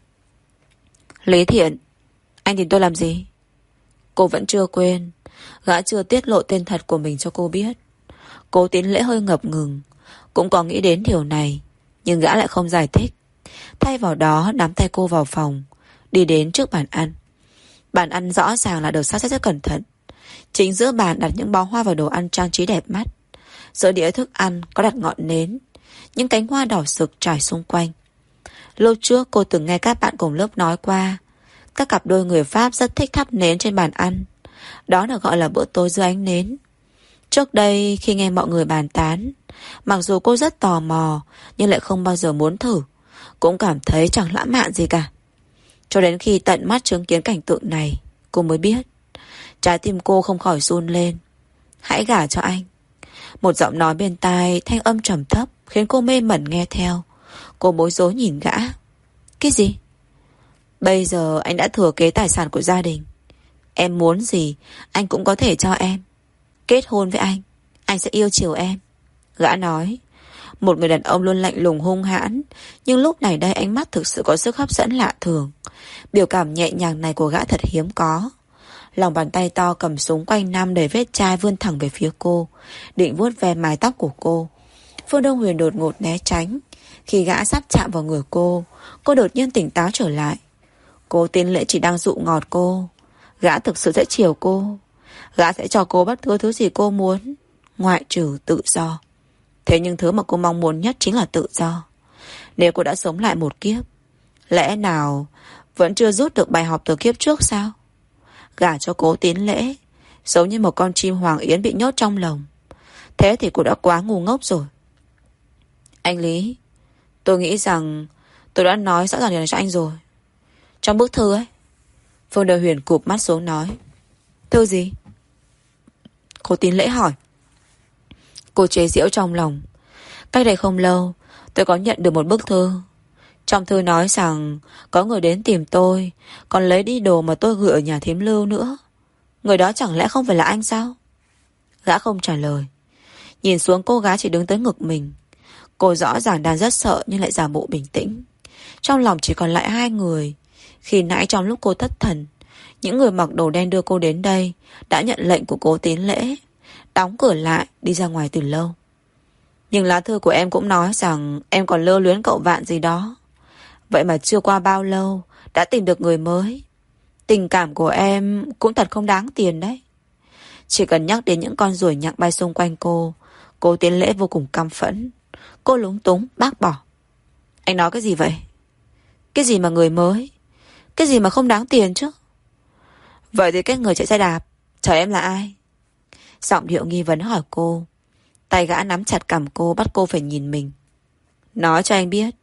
[SPEAKER 1] Lý Thiện, anh tìm tôi làm gì? Cô vẫn chưa quên. Gã chưa tiết lộ tên thật của mình cho cô biết. Cố Tín Lễ hơi ngập ngừng, cũng có nghĩ đến điều này, nhưng gã lại không giải thích. Thay vào đó nắm tay cô vào phòng, đi đến trước bàn ăn. Bàn ăn rõ ràng là được sắp xếp rất cẩn thận. Chính giữa bàn đặt những bó hoa và đồ ăn trang trí đẹp mắt. Giữa đĩa thức ăn có đặt ngọn nến, những cánh hoa đỏ sực trải xung quanh. Lúc trước cô từng nghe các bạn cùng lớp nói qua, các cặp đôi người Pháp rất thích thắp nến trên bàn ăn. Đó được gọi là bữa tối dưới ánh nến. Trước đây khi nghe mọi người bàn tán, mặc dù cô rất tò mò nhưng lại không bao giờ muốn thử, cũng cảm thấy chẳng lãng mạn gì cả. Cho đến khi tận mắt chứng kiến cảnh tượng này, cô mới biết. Trái tim cô không khỏi run lên. Hãy gả cho anh. Một giọng nói bên tai, thanh âm trầm thấp, khiến cô mê mẩn nghe theo. Cô bối rối nhìn gã. Cái gì? Bây giờ anh đã thừa kế tài sản của gia đình. Em muốn gì anh cũng có thể cho em. Kết hôn với anh, anh sẽ yêu chiều em. Gã nói. Một người đàn ông luôn lạnh lùng hung hãn, nhưng lúc này đây ánh mắt thực sự có sức hấp dẫn lạ thường. Biểu cảm nhẹ nhàng này của gã thật hiếm có. Lòng bàn tay to cầm súng quanh năm đầy vết chai vươn thẳng về phía cô, định vuốt ve mái tóc của cô. Phương Đông Huyền đột ngột né tránh. Khi gã sắp chạm vào người cô, cô đột nhiên tỉnh táo trở lại. Cố Tín Lễ chỉ đang dụ ngọt cô. Gã thực sự sẽ chiều cô. Gã sẽ cho cô bất cứ thứ gì cô muốn, ngoại trừ tự do. Thế nhưng thứ mà cô mong muốn nhất chính là tự do. Nếu cô đã sống lại một kiếp, lẽ nào vẫn chưa rút được bài học từ kiếp trước sao? Gả cho Cố Tín Lễ giống như một con chim hoàng yến bị nhốt trong lồng. Thế thì cô đã quá ngu ngốc rồi. Anh Lý, tôi nghĩ rằng tôi đã nói rõ ràng điều này cho anh rồi. Trong bức thư ấy. Phương Đời Huyền cụp mắt xuống nói. Thư gì? Cố Tín Lễ hỏi. Cô chế giễu trong lòng. Cách đây không lâu, tôi có nhận được một bức thư. Trong thư nói rằng có người đến tìm tôi, còn lấy đi đồ mà tôi gửi ở nhà thím Lưu nữa. Người đó chẳng lẽ không phải là anh sao? Gã không trả lời. Nhìn xuống cô gái chỉ đứng tới ngực mình. Cô rõ ràng đang rất sợ nhưng lại giả bộ bình tĩnh. Trong lòng chỉ còn lại hai người. Khi nãy trong lúc cô thất thần, những người mặc đồ đen đưa cô đến đây đã nhận lệnh của Cố Tín Lễ, đóng cửa lại đi ra ngoài từ lâu. Nhưng lá thư của em cũng nói rằng em còn lơ luyến cậu Vạn gì đó. Vậy mà chưa qua bao lâu đã tìm được người mới. Tình cảm của em cũng thật không đáng tiền đấy. Chỉ cần nhắc đến những con ruồi nhặng bay xung quanh cô, Cố Tín Lễ vô cùng căm phẫn. Cô lúng túng bác bỏ. Anh nói cái gì vậy? Cái gì mà người mới? Cái gì mà không đáng tiền chứ? Vậy thì cái người chạy xe đạp chở em là ai? Giọng điệu nghi vấn hỏi cô. Tay gã nắm chặt cằm cô, bắt cô phải nhìn mình. Nói cho anh biết,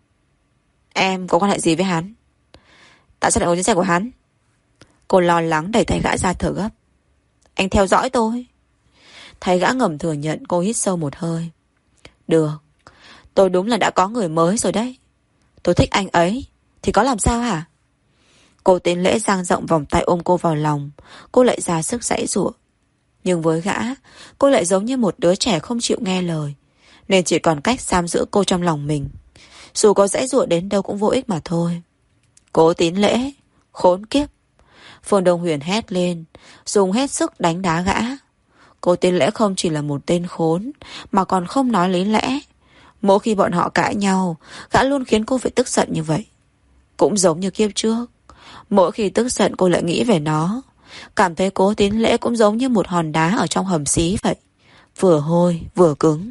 [SPEAKER 1] em có quan hệ gì với hắn? Tại sao lại ngồi trên xe của hắn? Cô lo lắng đẩy tay gã ra, thở gấp. Anh theo dõi tôi. Thấy gã ngầm thừa nhận, cô hít sâu một hơi. Được, tôi đúng là đã có người mới rồi đấy. Tôi thích anh ấy, thì có làm sao hả? Cô Tiến Lễ dang rộng vòng tay ôm cô vào lòng. Cô lại ra sức giãy giụa. Nhưng với gã, cô lại giống như một đứa trẻ không chịu nghe lời, nên chỉ còn cách giam giữ cô trong lòng mình. Dù có giãy giụa đến đâu cũng vô ích mà thôi. Cố Tiến Lễ, khốn kiếp. Phương Đông Huyền hét lên, dùng hết sức đánh đá gã. Cố Tiến Lễ không chỉ là một tên khốn, mà còn không nói lý lẽ. Mỗi khi bọn họ cãi nhau, gã luôn khiến cô phải tức giận như vậy. Cũng giống như kiếp trước, mỗi khi tức giận cô lại nghĩ về nó, cảm thấy Cố Tiến Lễ cũng giống như một hòn đá ở trong hầm xí vậy, vừa hôi vừa cứng.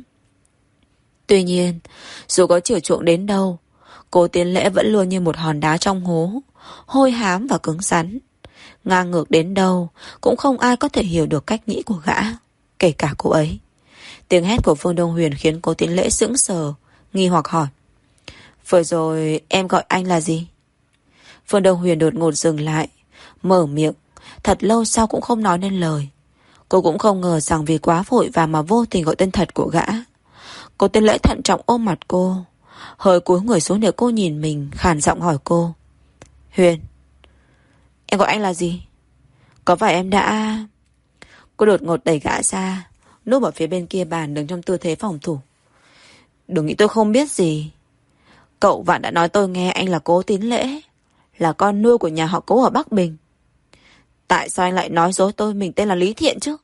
[SPEAKER 1] Tuy nhiên, dù có chiều chuộng đến đâu, Cố Tiến Lễ vẫn luôn như một hòn đá trong hố, hôi hám và cứng rắn. Ngang ngược đến đâu cũng không ai có thể hiểu được cách nghĩ của gã, kể cả cô ấy. Tiếng hét của Phương Đông Huyền khiến Cố Tiến Lễ sững sờ, nghi hoặc hỏi. Vừa rồi em gọi anh là gì? Phương Đông Huyền đột ngột dừng lại, mở miệng, thật lâu sau cũng không nói nên lời. Cô cũng không ngờ rằng vì quá vội và mà vô tình gọi tên thật của gã. Cố Tiến Lễ thận trọng ôm mặt cô, hơi cúi người xuống để cô nhìn mình, khàn giọng hỏi cô. Huyền, em gọi anh là gì? Có phải em đã... Cô đột ngột đẩy gã ra, núp ở phía bên kia bàn, đứng trong tư thế phòng thủ. Đừng nghĩ tôi không biết gì. Cậu Vạn đã nói tôi nghe anh là Cố Tiến Lễ, là con nuôi của nhà họ Cố ở Bắc Bình. Tại sao anh lại nói dối tôi mình tên là Lý Thiện chứ?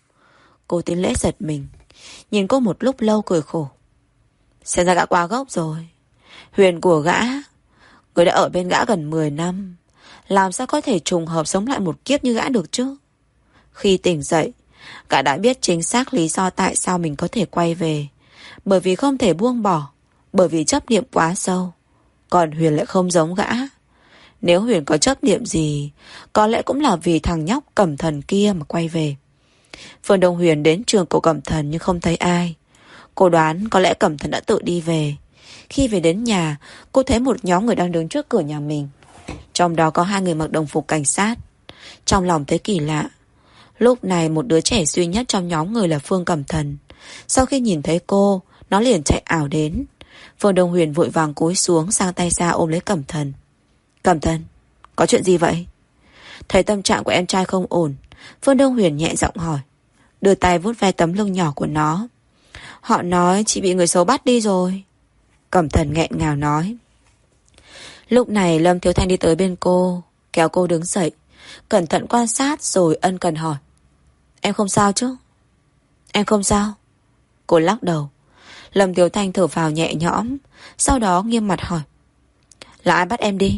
[SPEAKER 1] Cố Tiến Lễ giật mình, nhìn cô một lúc lâu cười khổ. Xem ra gã qua gốc rồi. Huyền của gã, người đã ở bên gã gần mười năm, làm sao có thể trùng hợp sống lại một kiếp như gã được chứ? Khi tỉnh dậy, gã đã biết chính xác lý do tại sao mình có thể quay về. Bởi vì không thể buông bỏ, bởi vì chấp niệm quá sâu. Còn Huyền lại không giống gã. Nếu Huyền có chấp niệm gì, có lẽ cũng là vì thằng nhóc Cẩm Thần kia mà quay về. Phương Đông Huyền đến trường của Cẩm Thần nhưng không thấy ai. Cô đoán có lẽ Cẩm Thần đã tự đi về. Khi về đến nhà, cô thấy một nhóm người đang đứng trước cửa nhà mình. Trong đó có hai người mặc đồng phục cảnh sát. Trong lòng thấy kỳ lạ. Lúc này một đứa trẻ duy nhất trong nhóm người là Phương Cẩm Thần. Sau khi nhìn thấy cô, nó liền chạy ảo đến. Phương Đông Huyền vội vàng cúi xuống, sang tay ra ôm lấy Cẩm Thần. Cẩm Thần, có chuyện gì vậy? Thấy tâm trạng của em trai không ổn, Phương Đông Huyền nhẹ giọng hỏi, đưa tay vuốt ve tấm lưng nhỏ của nó. Họ nói chị bị người xấu bắt đi rồi. Cẩm Thần nghẹn ngào nói. Lúc này Lâm Thiếu Thanh đi tới bên cô, kéo cô đứng dậy, cẩn thận quan sát rồi ân cần hỏi. Em không sao chứ? Em không sao. Cô lắc đầu. Lâm Thiếu Thanh thở phào nhẹ nhõm, sau đó nghiêm mặt hỏi. Là ai bắt em đi?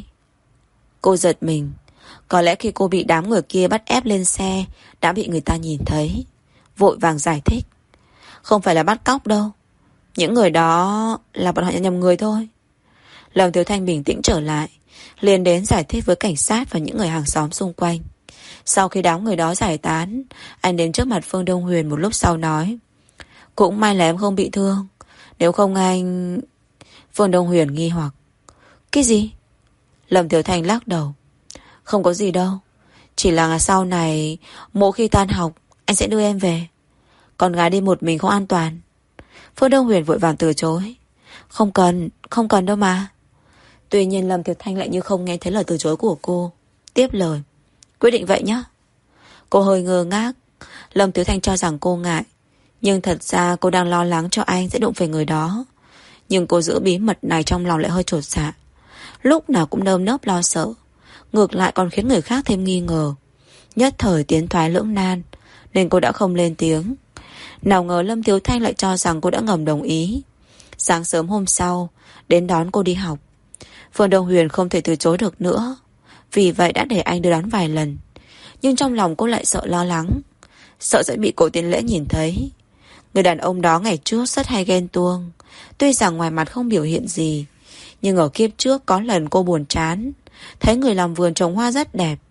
[SPEAKER 1] Cô giật mình. Có lẽ khi cô bị đám người kia bắt ép lên xe đã bị người ta nhìn thấy. Vội vàng giải thích. Không phải là bắt cóc đâu. Những người đó là bọn họ nhầm người thôi. Lâm Thiếu Thanh bình tĩnh trở lại, liền đến giải thích với cảnh sát và những người hàng xóm xung quanh. Sau khi đám người đó giải tán, anh đến trước mặt Phương Đông Huyền một lúc sau nói. Cũng may là em không bị thương. Nếu không anh... Phương Đông Huyền nghi hoặc. Cái gì? Lâm Thiếu Thanh lắc đầu. Không có gì đâu. Chỉ là sau này mỗi khi tan học anh sẽ đưa em về. Con gái đi một mình không an toàn. Phương Đông Huyền vội vàng từ chối. Không cần, không cần đâu mà. Tuy nhiên Lâm Thiếu Thanh lại như không nghe thấy lời từ chối của cô, tiếp lời. Quyết định vậy nhé. Cô hơi ngơ ngác. Lâm Thiếu Thanh cho rằng cô ngại, nhưng thật ra cô đang lo lắng cho anh sẽ đụng phải người đó. Nhưng cô giữ bí mật này trong lòng lại hơi chột dạ. Lúc nào cũng nơm nớp lo sợ, ngược lại còn khiến người khác thêm nghi ngờ. Nhất thời tiến thoái lưỡng nan, nên cô đã không lên tiếng. Nào ngờ Lâm Thiếu Thanh lại cho rằng cô đã ngầm đồng ý. Sáng sớm hôm sau đến đón cô đi học. Phương Đông Huyền không thể từ chối được nữa, vì vậy đã để anh đưa đón vài lần. Nhưng trong lòng cô lại sợ lo lắng, sợ sẽ bị Cố Tiến Lễ nhìn thấy. Người đàn ông đó ngày trước rất hay ghen tuông. Tuy rằng ngoài mặt không biểu hiện gì, nhưng ở kiếp trước có lần cô buồn chán, thấy người làm vườn trồng hoa rất đẹp,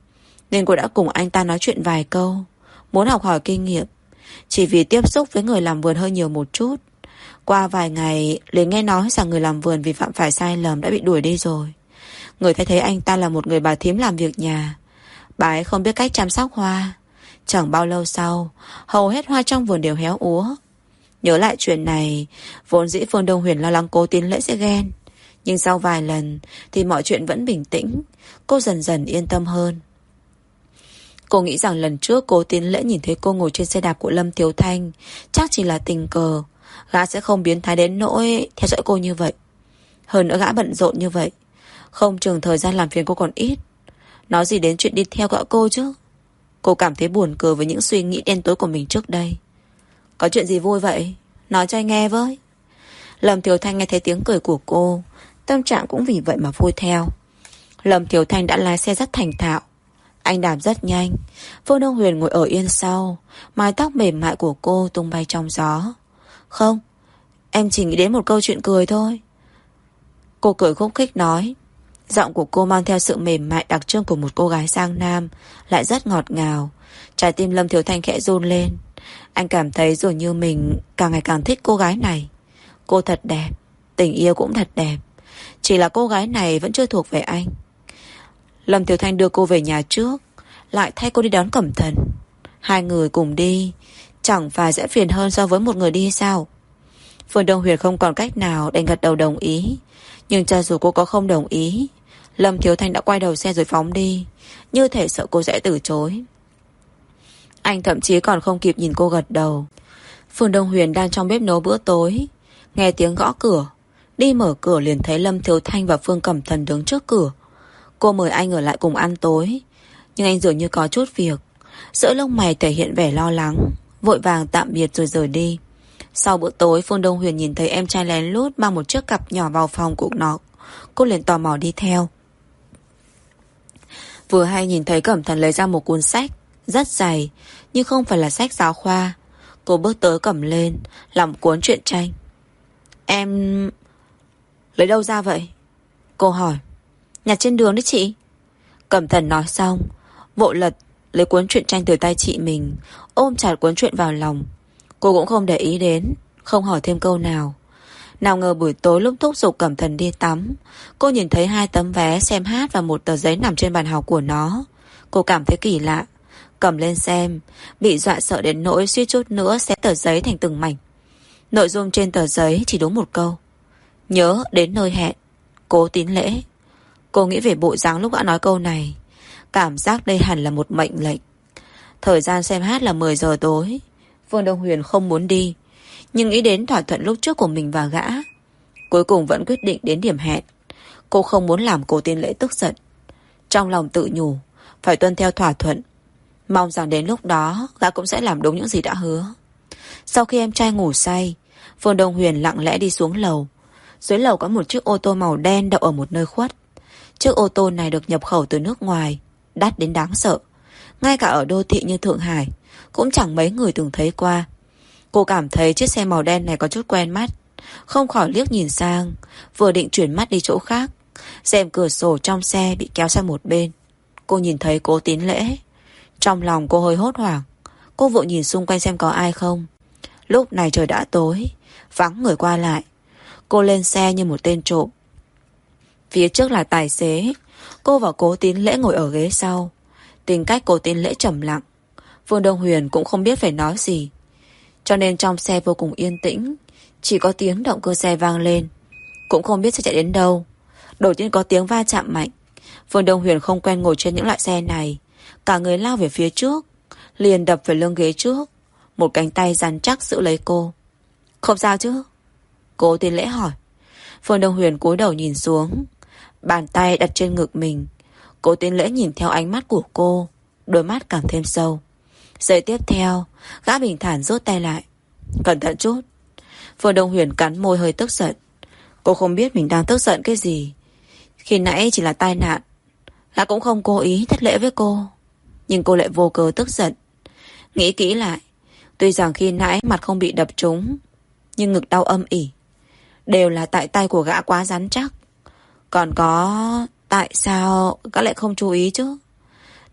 [SPEAKER 1] nên cô đã cùng anh ta nói chuyện vài câu, muốn học hỏi kinh nghiệm. Chỉ vì tiếp xúc với người làm vườn hơi nhiều một chút, qua vài ngày liền nghe nói rằng người làm vườn vì phạm phải sai lầm đã bị đuổi đi rồi. Người thấy thấy anh ta là một người bà thím làm việc nhà. Bà ấy không biết cách chăm sóc hoa. Chẳng bao lâu sau, hầu hết hoa trong vườn đều héo úa. Nhớ lại chuyện này, vốn dĩ Phương Đông Huyền lo lắng Cố Tín Lễ sẽ ghen. Nhưng sau vài lần thì mọi chuyện vẫn bình tĩnh. Cô dần dần yên tâm hơn. Cô nghĩ rằng lần trước Cố Tín Lễ nhìn thấy cô ngồi trên xe đạp của Lâm Thiếu Thanh chắc chỉ là tình cờ. Gã sẽ không biến thái đến nỗi theo dõi cô như vậy. Hơn nữa gã bận rộn như vậy, không chừng thời gian làm phiền cô còn ít. Nói gì đến chuyện đi theo dõi cô chứ. Cô cảm thấy buồn cười với những suy nghĩ đen tối của mình trước đây. Có chuyện gì vui vậy? Nói cho anh nghe với. Lâm Thiếu Thanh nghe thấy tiếng cười của cô, tâm trạng cũng vì vậy mà vui theo. Lâm Thiếu Thanh đã lái xe rất thành thạo. Anh đạp rất nhanh. Phương Đông Huyền ngồi ở yên sau, mái tóc mềm mại của cô tung bay trong gió. Không, em chỉ nghĩ đến một câu chuyện cười thôi. Cô cười khúc khích nói. Giọng của cô mang theo sự mềm mại đặc trưng của một cô gái Giang Nam, lại rất ngọt ngào. Trái tim Lâm Thiếu Thanh khẽ run lên. Anh cảm thấy dường như mình càng ngày càng thích cô gái này. Cô thật đẹp, tình yêu cũng thật đẹp. Chỉ là cô gái này vẫn chưa thuộc về anh. Lâm Thiếu Thanh đưa cô về nhà trước, lại thay cô đi đón Cẩm Thần. Hai người cùng đi, chẳng phải sẽ phiền hơn so với một người đi sao? Phương Đông Huyền không còn cách nào đành gật đầu đồng ý. Nhưng cho dù cô có không đồng ý, Lâm Thiếu Thanh đã quay đầu xe rồi phóng đi, như thể sợ cô sẽ từ chối. Anh thậm chí còn không kịp nhìn cô gật đầu. Phương Đông Huyền đang trong bếp nấu bữa tối, nghe tiếng gõ cửa. Đi mở cửa liền thấy Lâm Thiếu Thanh và Phương Cẩm Thần đứng trước cửa. Cô mời anh ở lại cùng ăn tối, nhưng anh dường như có chút việc. Giữa lông mày thể hiện vẻ lo lắng, vội vàng tạm biệt rồi rời đi. Sau bữa tối, Phương Đông Huyền nhìn thấy em trai lén lút mang một chiếc cặp nhỏ vào phòng của nó. Cô liền tò mò đi theo. Vừa hay nhìn thấy Cẩm Thần lấy ra một cuốn sách rất dày, nhưng không phải là sách giáo khoa. Cô bước tới cầm lên, là một cuốn truyện tranh. Em lấy đâu ra vậy? Cô hỏi. Nhặt trên đường đấy chị. Cẩm Thần nói xong, vội lật lấy cuốn truyện tranh từ tay chị mình, ôm chặt cuốn truyện vào lòng. Cô cũng không để ý đến, không hỏi thêm câu nào. Nào ngờ buổi tối lúc thúc giục Cẩm Thần đi tắm, cô nhìn thấy hai tấm vé xem hát và một tờ giấy nằm trên bàn học của nó. Cô cảm thấy kỳ lạ, cầm lên xem, bị dọa sợ đến nỗi suýt chút nữa xé tờ giấy thành từng mảnh. Nội dung trên tờ giấy chỉ đúng một câu: nhớ đến nơi hẹn, Cố Tín Lễ. Cô nghĩ về bộ dáng lúc đã nói câu này, cảm giác đây hẳn là một mệnh lệnh. Thời gian xem hát là mười giờ tối. Phương Đông Huyền không muốn đi, nhưng nghĩ đến thỏa thuận lúc trước của mình và gã, cuối cùng vẫn quyết định đến điểm hẹn. Cô không muốn làm Cố Tín Lễ tức giận. Trong lòng tự nhủ phải tuân theo thỏa thuận, mong rằng đến lúc đó gã cũng sẽ làm đúng những gì đã hứa. Sau khi em trai ngủ say, Phương Đông Huyền lặng lẽ đi xuống lầu. Dưới lầu có một chiếc ô tô màu đen đậu ở một nơi khuất. Chiếc ô tô này được nhập khẩu từ nước ngoài, đắt đến đáng sợ. Ngay cả ở đô thị như Thượng Hải cũng chẳng mấy người từng thấy qua. Cô cảm thấy chiếc xe màu đen này có chút quen mắt, không khỏi liếc nhìn sang. Vừa định chuyển mắt đi chỗ khác, rèm cửa sổ trong xe bị kéo sang một bên. Cô nhìn thấy Cố Tín Lễ. Trong lòng cô hơi hốt hoảng. Cô vội nhìn xung quanh xem có ai không. Lúc này trời đã tối, vắng người qua lại. Cô lên xe như một tên trộm. Phía trước là tài xế. Cô và Cố Tín Lễ ngồi ở ghế sau. Tính cách Cố Tín Lễ trầm lặng. Phương Đông Huyền cũng không biết phải nói gì, cho nên trong xe vô cùng yên tĩnh. Chỉ có tiếng động cơ xe vang lên, cũng không biết sẽ chạy đến đâu. Đột nhiên có tiếng va chạm mạnh. Phương Đông Huyền không quen ngồi trên những loại xe này, cả người lao về phía trước, liền đập về lưng ghế trước. Một cánh tay rắn chắc giữ lấy cô. Không sao chứ? Cố Tín Lễ hỏi. Phương Đông Huyền cúi đầu nhìn xuống, bàn tay đặt trên ngực mình. Cố Tín Lễ nhìn theo ánh mắt của cô, đôi mắt càng thêm sâu. Giây tiếp theo, gã bình thản rút tay lại. Cẩn thận chút. Phương Đông Huyền cắn môi hơi tức giận. Cô không biết mình đang tức giận cái gì. Khi nãy chỉ là tai nạn, gã cũng không cố ý thất lễ với cô, nhưng cô lại vô cớ tức giận. Nghĩ kỹ lại, tuy rằng khi nãy mặt không bị đập trúng, nhưng ngực đau âm ỉ, đều là tại tay của gã quá rắn chắc. Còn có tại sao gã lại không chú ý chứ?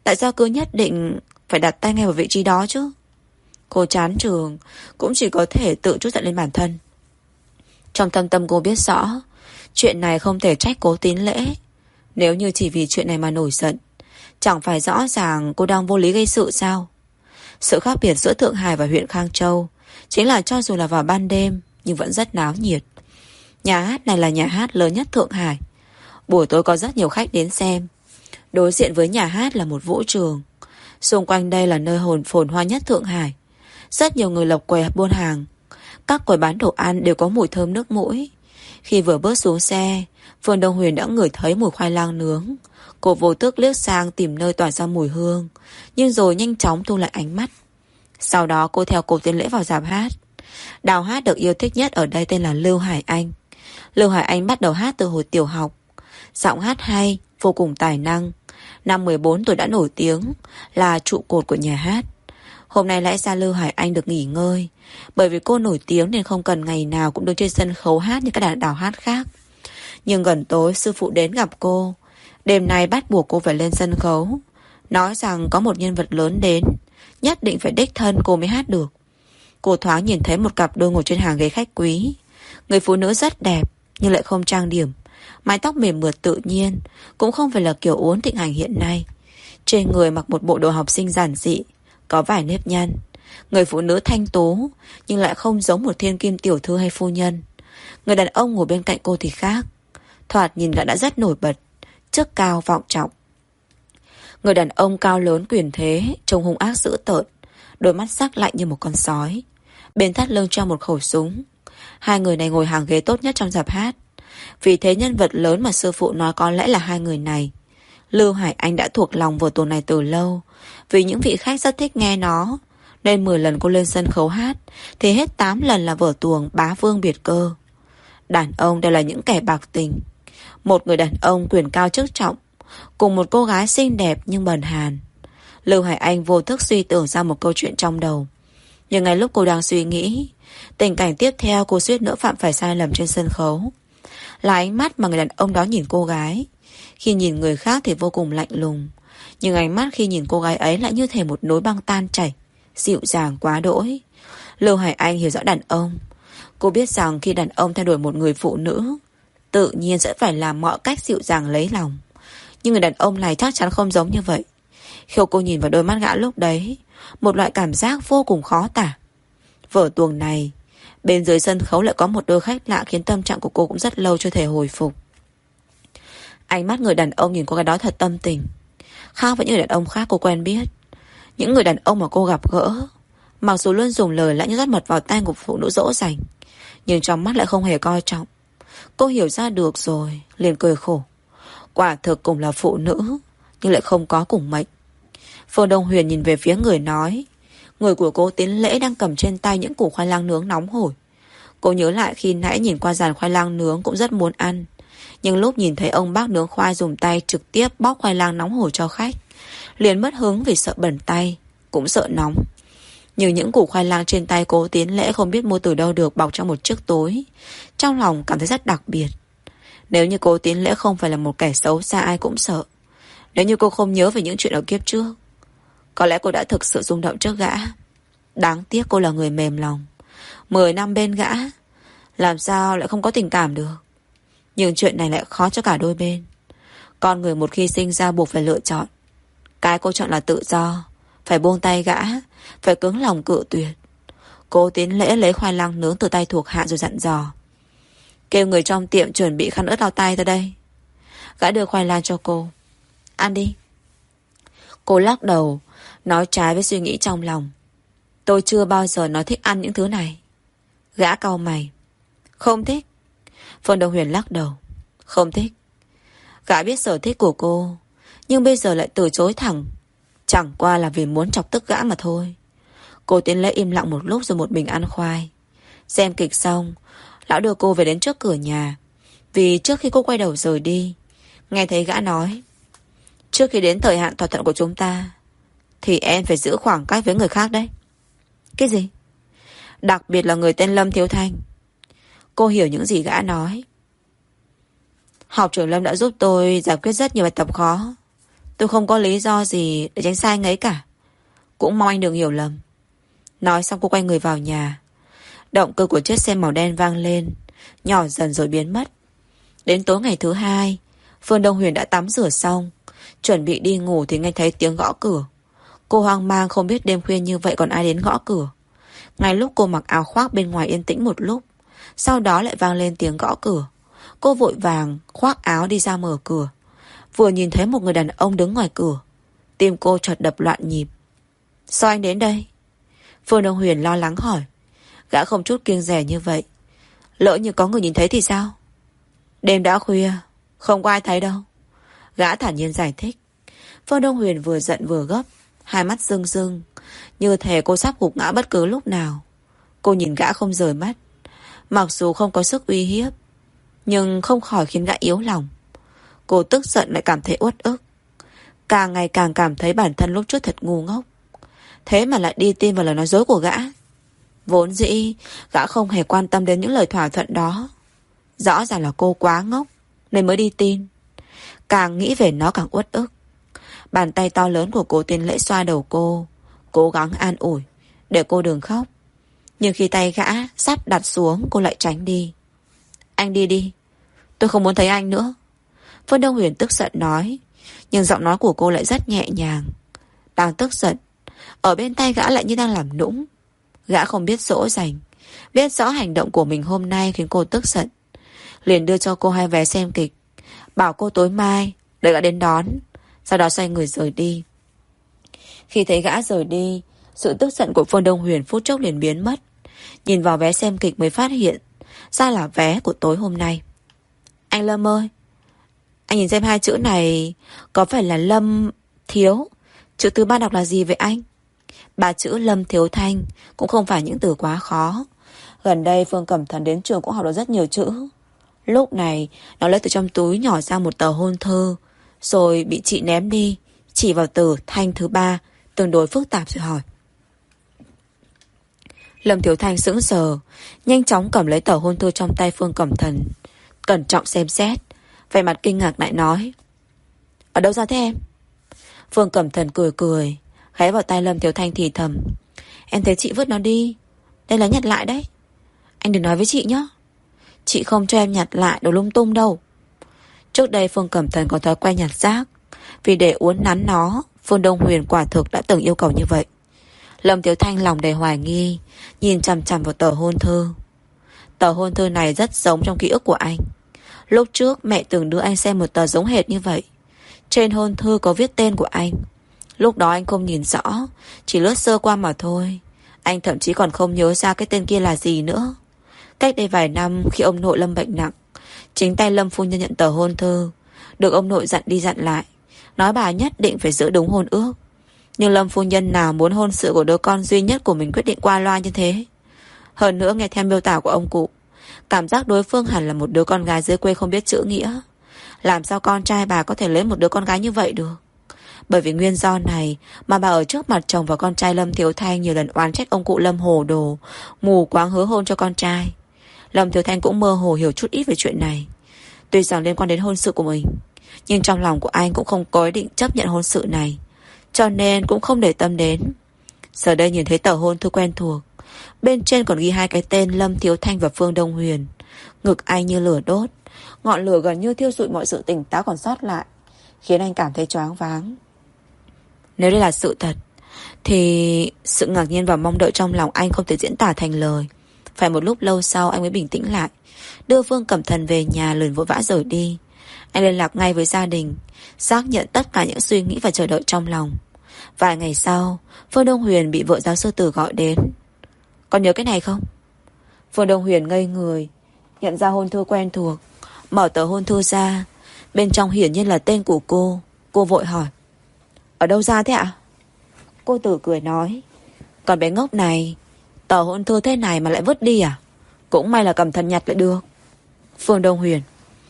[SPEAKER 1] Tại sao cứ nhất định phải đặt tay ngay vào vị trí đó chứ? Cô chán trường, cũng chỉ có thể tự trút giận lên bản thân. Trong thâm tâm cô biết rõ, chuyện này không thể trách Cố Tín Lễ. Nếu như chỉ vì chuyện này mà nổi giận, chẳng phải rõ ràng cô đang vô lý gây sự sao? Sự khác biệt giữa Thượng Hải và huyện Khang Châu chính là cho dù là vào ban đêm nhưng vẫn rất náo nhiệt. Nhà hát này là nhà hát lớn nhất Thượng Hải. Buổi tối có rất nhiều khách đến xem. Đối diện với nhà hát là một vũ trường. Xung quanh đây là nơi hồn phồn hoa nhất Thượng Hải. Rất nhiều người lộc quầy buôn hàng. Các quầy bán đồ ăn đều có mùi thơm nước mũi. Khi vừa bước xuống xe, Phương Đông Huyền đã ngửi thấy mùi khoai lang nướng. Cô vô thức liếc sang tìm nơi tỏa ra mùi hương, nhưng rồi nhanh chóng thu lại ánh mắt. Sau đó cô theo Cố Tín Lễ vào rạp hát. Đào hát được yêu thích nhất ở đây tên là Lưu Hải Anh. Lưu Hải Anh bắt đầu hát từ hồi tiểu học. Giọng hát hay, vô cùng tài năng. Năm mười bốn tuổi đã nổi tiếng, là trụ cột của nhà hát. Hôm nay lẽ ra Lưu Hải Anh được nghỉ ngơi, bởi vì cô nổi tiếng nên không cần ngày nào cũng đứng trên sân khấu hát như các đàn đào hát khác. Nhưng gần tối sư phụ đến gặp cô. Đêm nay bắt buộc cô phải lên sân khấu, nói rằng có một nhân vật lớn đến, nhất định phải đích thân cô mới hát được. Cô thoáng nhìn thấy một cặp đôi ngồi trên hàng ghế khách quý. Người phụ nữ rất đẹp nhưng lại không trang điểm, mái tóc mềm mượt tự nhiên, cũng không phải là kiểu uốn thịnh hành hiện nay. Trên người mặc một bộ đồ học sinh giản dị, có vài nếp nhăn. Người phụ nữ thanh tú nhưng lại không giống một thiên kim tiểu thư hay phu nhân. Người đàn ông ngồi bên cạnh cô thì khác. Thoạt nhìn gã đã rất nổi bật, chức cao vọng trọng. Người đàn ông cao lớn quyền thế, trông hung ác dữ tợn, đôi mắt sắc lạnh như một con sói. Bên thắt lưng treo một khẩu súng. Hai người này ngồi hàng ghế tốt nhất trong rạp hát. Vì thế nhân vật lớn mà sư phụ nói có lẽ là hai người này. Lưu Hải Anh đã thuộc lòng vở tuồng này từ lâu. Vì những vị khách rất thích nghe nó, nên mười lần cô lên sân khấu hát thì hết tám lần là vở tuồng Bá Vương Biệt Cơ. Đàn ông đều là những kẻ bạc tình. Một người đàn ông quyền cao chức trọng cùng một cô gái xinh đẹp nhưng bần hàn. Lưu Hải Anh vô thức suy tưởng ra một câu chuyện trong đầu. Nhưng ngay lúc cô đang suy nghĩ, tình cảnh tiếp theo cô suýt nữa phạm phải sai lầm trên sân khấu. Là ánh mắt mà người đàn ông đó nhìn cô gái. Khi nhìn người khác thì vô cùng lạnh lùng, nhưng ánh mắt khi nhìn cô gái ấy lại như thể một núi băng tan chảy, dịu dàng quá đỗi. Lưu Hải Anh hiểu rõ đàn ông. Cô biết rằng khi đàn ông theo đuổi một người phụ nữ, tự nhiên sẽ phải làm mọi cách dịu dàng lấy lòng. Nhưng người đàn ông này chắc chắn không giống như vậy. Khi cô nhìn vào đôi mắt gã lúc đấy, một loại cảm giác vô cùng khó tả. Vở tuồng này, bên dưới sân khấu lại có một đôi khách lạ khiến tâm trạng của cô cũng rất lâu chưa thể hồi phục. Ánh mắt người đàn ông nhìn cô gái đó thật tâm tình, khác với những người đàn ông khác cô quen biết. Những người đàn ông mà cô gặp gỡ, mặc dù luôn dùng lời lẽ như rót mật vào tai của phụ nữ dỗ dành, nhưng trong mắt lại không hề coi trọng. Cô hiểu ra được rồi, liền cười khổ. Quả thực cùng là phụ nữ, nhưng lại không có cùng mệnh. Phương Đông Huyền nhìn về phía người nói. Người của Cố Tín Lễ đang cầm trên tay những củ khoai lang nướng nóng hổi. Cô nhớ lại khi nãy nhìn qua dàn khoai lang nướng cũng rất muốn ăn, nhưng lúc nhìn thấy ông bác nướng khoai dùng tay trực tiếp bóc khoai lang nóng hổi cho khách, liền mất hứng vì sợ bẩn tay, cũng sợ nóng. Nhưng những củ khoai lang trên tay Cố Tín Lễ không biết mua từ đâu được, bọc trong một chiếc túi. Trong lòng cảm thấy rất đặc biệt. Nếu như Cố Tín Lễ không phải là một kẻ xấu xa ai cũng sợ. Nếu như cô không nhớ về những chuyện ở kiếp trước, có lẽ cô đã thực sự rung động trước gã. Đáng tiếc cô là người mềm lòng. Mười năm bên gã, làm sao lại không có tình cảm được. Nhưng chuyện này lại khó cho cả đôi bên. Con người một khi sinh ra buộc phải lựa chọn. Cái cô chọn là tự do, phải buông tay gã, phải cứng lòng cự tuyệt. Cố Tín Lễ lấy khoai lang nướng từ tay thuộc hạ rồi dặn dò. Kêu người trong tiệm chuẩn bị khăn ướt lau tay tới đây. Gã đưa khoai lang cho cô. Ăn đi. Cô lắc đầu, nói trái với suy nghĩ trong lòng. Tôi chưa bao giờ nói thích ăn những thứ này. Gã cau mày. Không thích. Phương Đông Huyền lắc đầu. Không thích. Gã biết sở thích của cô, nhưng bây giờ lại từ chối thẳng. Chẳng qua là vì muốn chọc tức gã mà thôi. Cô Tín Lễ im lặng một lúc rồi một mình ăn khoai. Xem kịch xong, lão đưa cô về đến trước cửa nhà. Vì trước khi cô quay đầu rời đi, nghe thấy gã nói, trước khi đến thời hạn thỏa thuận của chúng ta thì em phải giữ khoảng cách với người khác đấy. Cái gì? Đặc biệt là người tên Lâm Thiếu Thanh. Cô hiểu những gì gã nói. Học trưởng Lâm đã giúp tôi giải quyết rất nhiều bài tập khó. Tôi không có lý do gì để tránh xa anh ấy cả. Cũng mong anh đừng hiểu lầm. Nói xong cô quay người vào nhà. Động cơ của chiếc xe màu đen vang lên, nhỏ dần rồi biến mất. Đến tối ngày thứ hai, Phương Đông Huyền đã tắm rửa xong, chuẩn bị đi ngủ thì nghe thấy tiếng gõ cửa. Cô hoang mang không biết đêm khuya như vậy còn ai đến gõ cửa. Ngay lúc cô mặc áo khoác bên ngoài yên tĩnh một lúc, sau đó lại vang lên tiếng gõ cửa. Cô vội vàng khoác áo đi ra mở cửa. Vừa nhìn thấy một người đàn ông đứng ngoài cửa, tim cô chợt đập loạn nhịp. Sao anh đến đây? Phương Đông Huyền lo lắng hỏi. Gã không chút kiêng dè như vậy. Lỡ như có người nhìn thấy thì sao? Đêm đã khuya, không có ai thấy đâu. Gã thản nhiên giải thích. Phương Đông Huyền vừa giận vừa gấp, hai mắt rưng rưng, như thể cô sắp gục ngã bất cứ lúc nào. Cô nhìn gã không rời mắt. Mặc dù không có sức uy hiếp, nhưng không khỏi khiến gã yếu lòng. Cô tức giận lại cảm thấy uất ức. Càng ngày càng cảm thấy bản thân lúc trước thật ngu ngốc. Thế mà lại đi tin vào lời nói dối của gã. Vốn dĩ gã không hề quan tâm đến những lời thỏa thuận đó. Rõ ràng là cô quá ngốc nên mới đi tin. Càng nghĩ về nó càng uất ức. Bàn tay to lớn của cô Tiên Lễ xoa đầu cô, cố gắng an ủi để cô đừng khóc. Nhưng khi tay gã sắp đặt xuống, cô lại tránh đi. Anh đi đi, tôi không muốn thấy anh nữa. Phương Đông Huyền tức giận nói, nhưng giọng nói của cô lại rất nhẹ nhàng. Đang tức giận, ở bên tay gã lại như đang làm nũng. Gã không biết dỗ dành, biết rõ hành động của mình hôm nay khiến cô tức giận. Liền đưa cho cô hai vé xem kịch, bảo cô tối mai đợi gã đến đón, sau đó xoay người rời đi. Khi thấy gã rời đi, sự tức giận của Phương Đông Huyền phút chốc liền biến mất. Nhìn vào vé xem kịch mới phát hiện ra là vé của tối hôm nay. Anh Lâm ơi, anh nhìn xem hai chữ này có phải là Lâm Thiếu, chữ thứ ba đọc là gì vậy anh? Ba chữ Lâm Thiếu Thanh cũng không phải những từ quá khó. Gần đây Phương Cẩm Thần đến trường cũng học được rất nhiều chữ. Lúc này nó lấy từ trong túi nhỏ ra một tờ hôn thư, rồi bị chị ném đi, chỉ vào từ Thanh thứ ba tương đối phức tạp rồi hỏi. Lâm Thiếu Thanh sững sờ, nhanh chóng cầm lấy tờ hôn thư trong tay Phương Cẩm Thần, cẩn trọng xem xét, vẻ mặt kinh ngạc lại nói. Ở đâu ra thế em? Phương Cẩm Thần cười cười, ghé vào tay Lâm Thiếu Thanh thì thầm. Em thấy chị vứt nó đi, đây là nhặt lại đấy. Anh đừng nói với chị nhé. Chị không cho em nhặt lại đồ lung tung đâu. Trước đây Phương Cẩm Thần có thói quen nhặt rác. Vì để uốn nắn nó, Phương Đông Huyền quả thực đã từng yêu cầu như vậy. Lâm Thiếu Thanh lòng đầy hoài nghi, nhìn chằm chằm vào tờ hôn thư. Tờ hôn thư này rất giống trong ký ức của anh. Lúc trước mẹ từng đưa anh xem một tờ giống hệt như vậy. Trên hôn thư có viết tên của anh. Lúc đó anh không nhìn rõ, chỉ lướt sơ qua mà thôi. Anh thậm chí còn không nhớ ra cái tên kia là gì nữa. Cách đây vài năm khi ông nội Lâm bệnh nặng, chính tay Lâm phu nhân nhận tờ hôn thư, được ông nội dặn đi dặn lại, nói bà nhất định phải giữ đúng hôn ước. Nhưng Lâm phu nhân nào muốn hôn sự của đứa con duy nhất của mình quyết định qua loa như thế. Hơn nữa nghe theo miêu tả của ông cụ, cảm giác đối phương hẳn là một đứa con gái dưới quê không biết chữ nghĩa. Làm sao con trai bà có thể lấy một đứa con gái như vậy được? Bởi vì nguyên do này mà bà ở trước mặt chồng và con trai Lâm Thiếu Thanh nhiều lần oán trách ông cụ Lâm hồ đồ, mù quáng hứa hôn cho con trai. Lâm Thiếu Thanh cũng mơ hồ hiểu chút ít về chuyện này. Tuy rằng liên quan đến hôn sự của mình, nhưng trong lòng của anh cũng không có ý định chấp nhận hôn sự này, cho nên cũng không để tâm đến. Giờ đây nhìn thấy tờ hôn thư quen thuộc, bên trên còn ghi hai cái tên Lâm Thiếu Thanh và Phương Đông Huyền. Ngực anh như lửa đốt, ngọn lửa gần như thiêu rụi mọi sự tỉnh táo còn sót lại, khiến anh cảm thấy choáng váng. Nếu đây là sự thật, thì sự ngạc nhiên và mong đợi trong lòng anh không thể diễn tả thành lời. Phải một lúc lâu sau anh mới bình tĩnh lại, đưa Phương Cẩm Thần về nhà liền vội vã rời đi. Anh liên lạc ngay với gia đình, xác nhận tất cả những suy nghĩ và chờ đợi trong lòng. Vài ngày sau, Phương Đông Huyền bị vợ giáo sư Tử gọi đến. Con nhớ cái này không? Phương Đông Huyền ngây người, nhận ra hôn thư quen thuộc, mở tờ hôn thư ra. Bên trong hiển nhiên là tên của cô. Cô vội hỏi. Ở đâu ra thế ạ? Cô Tử cười nói. Còn bé ngốc này, tờ hôn thư thế này mà lại vứt đi à? Cũng may là Cẩm Thần nhặt lại được. Phương Đông Huyền,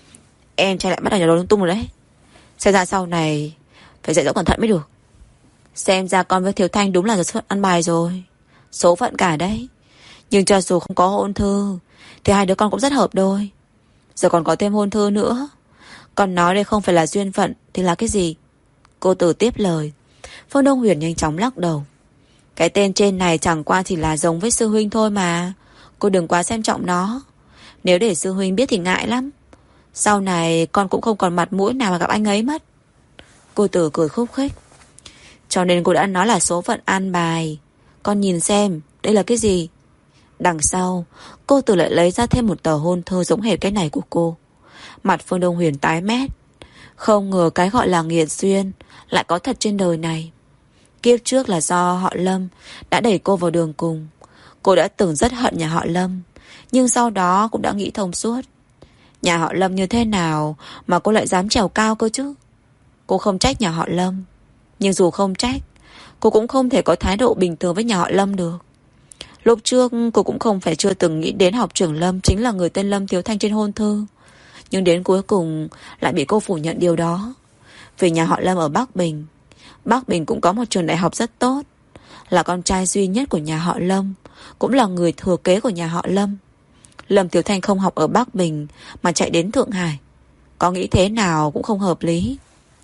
[SPEAKER 1] em trai lại bắt đầu nhặt đồ lung tung rồi đấy. Xem ra sau này phải dạy dỗ cẩn thận mới được. Xem ra con với Thiếu Thanh đúng là giật xuất ăn bài rồi. Số phận cả đấy. Nhưng cho dù không có hôn thư thì hai đứa con cũng rất hợp đôi. Giờ còn có thêm hôn thư nữa. Con nói đây không phải là duyên phận thì là cái gì? Cô Tử tiếp lời. Phương Đông Huyền nhanh chóng lắc đầu. Cái tên trên này chẳng qua chỉ là giống với sư huynh thôi mà. Cô đừng quá xem trọng nó. Nếu để sư huynh biết thì ngại lắm. Sau này con cũng không còn mặt mũi nào mà gặp anh ấy mất. Cô Tử cười khúc khích. Cho nên cô đã nói là số phận an bài. Con nhìn xem, đây là cái gì? Đằng sau, cô Tử lại lấy ra thêm một tờ hôn thơ giống hệt cái này của cô. Mặt Phương Đông Huyền tái mét. Không ngờ cái gọi là nghiệt duyên lại có thật trên đời này. Kiếp trước là do họ Lâm đã đẩy cô vào đường cùng. Cô đã từng rất hận nhà họ Lâm, nhưng sau đó cũng đã nghĩ thông suốt. Nhà họ Lâm như thế nào mà cô lại dám trèo cao cơ chứ? Cô không trách nhà họ Lâm, nhưng dù không trách, cô cũng không thể có thái độ bình thường với nhà họ Lâm được. Lúc trước cô cũng không phải chưa từng nghĩ đến học trưởng Lâm chính là người tên Lâm Thiếu Thanh trên hôn thư. Nhưng đến cuối cùng lại bị cô phủ nhận điều đó. Vì nhà họ Lâm ở Bắc Bình, Bắc Bình cũng có một trường đại học rất tốt, là con trai duy nhất của nhà họ Lâm, cũng là người thừa kế của nhà họ Lâm. Lâm Thiếu Thanh không học ở Bắc Bình mà chạy đến Thượng Hải, có nghĩ thế nào cũng không hợp lý.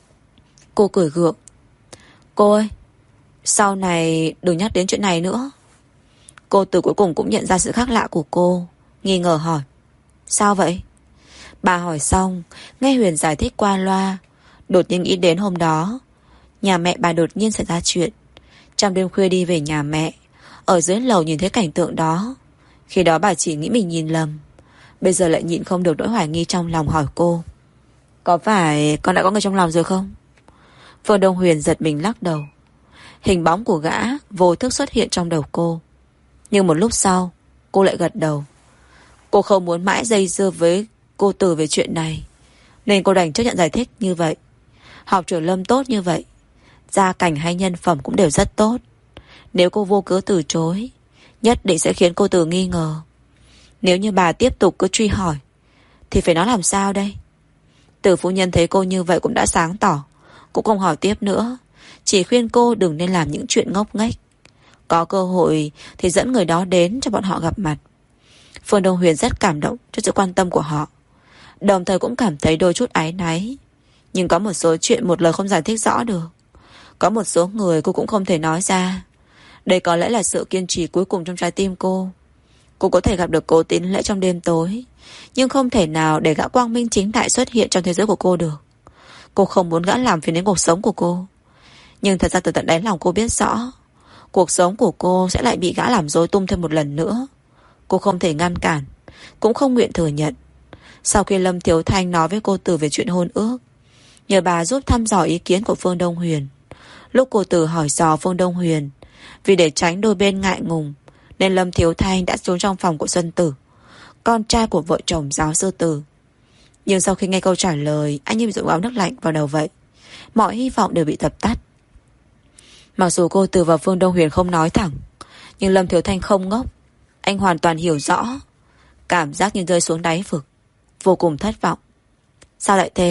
[SPEAKER 1] Cô cười gượng. Cô ơi, sau này đừng nhắc đến chuyện này nữa. Cô Từ cuối cùng cũng nhận ra sự khác lạ của cô, nghi ngờ hỏi. Sao vậy? Bà hỏi xong, nghe Huyền giải thích qua loa, đột nhiên nghĩ đến hôm đó nhà mẹ bà đột nhiên xảy ra chuyện. Trong đêm khuya đi về nhà mẹ, ở dưới lầu nhìn thấy cảnh tượng đó. Khi đó bà chỉ nghĩ mình nhìn lầm, bây giờ lại nhịn không được nỗi hoài nghi trong lòng, hỏi cô. Có phải con đã có người trong lòng rồi không? Phương Đông Huyền giật mình lắc đầu. Hình bóng của gã vô thức xuất hiện trong đầu cô. Nhưng một lúc sau, cô lại gật đầu. Cô không muốn mãi dây dưa với cô Từ về chuyện này, nên cô đành chấp nhận giải thích như vậy. Học trưởng Lâm tốt như vậy, gia cảnh hay nhân phẩm cũng đều rất tốt. Nếu cô vô cớ từ chối, nhất định sẽ khiến cô Từ nghi ngờ. Nếu như bà tiếp tục cứ truy hỏi, thì phải nói làm sao đây? Từ phu nhân thấy cô như vậy cũng đã sáng tỏ, cũng không hỏi tiếp nữa, chỉ khuyên cô đừng nên làm những chuyện ngốc nghếch. Có cơ hội thì dẫn người đó đến cho bọn họ gặp mặt. Phương Đông Huyền rất cảm động trước sự quan tâm của họ, đồng thời cũng cảm thấy đôi chút áy náy. Nhưng có một số chuyện một lời không giải thích rõ được. Có một số người cô cũng không thể nói ra. Đây có lẽ là sự kiên trì cuối cùng trong trái tim cô. Cô có thể gặp được Cố Tín Lễ trong đêm tối, nhưng không thể nào để gã quang minh chính đại xuất hiện trong thế giới của cô được. Cô không muốn gã làm phiền đến cuộc sống của cô. Nhưng thật ra từ tận đáy lòng cô biết rõ, cuộc sống của cô sẽ lại bị gã làm rối tung thêm một lần nữa. Cô không thể ngăn cản, cũng không nguyện thừa nhận. Sau khi Lâm Thiếu Thanh nói với cô Từ về chuyện hôn ước, nhờ bà giúp thăm dò ý kiến của Phương Đông Huyền. Lúc cô Từ hỏi dò Phương Đông Huyền, vì để tránh đôi bên ngại ngùng, nên Lâm Thiếu Thanh đã xuống trong phòng của Xuân Tử, con trai của vợ chồng giáo sư Từ. Nhưng sau khi nghe câu trả lời, anh như bị dội áo nước lạnh vào đầu vậy. Mọi hy vọng đều bị dập tắt. Mặc dù cô Từ và Phương Đông Huyền không nói thẳng, nhưng Lâm Thiếu Thanh không ngốc. Anh hoàn toàn hiểu rõ. Cảm giác như rơi xuống đáy vực, vô cùng thất vọng. Sao lại thế?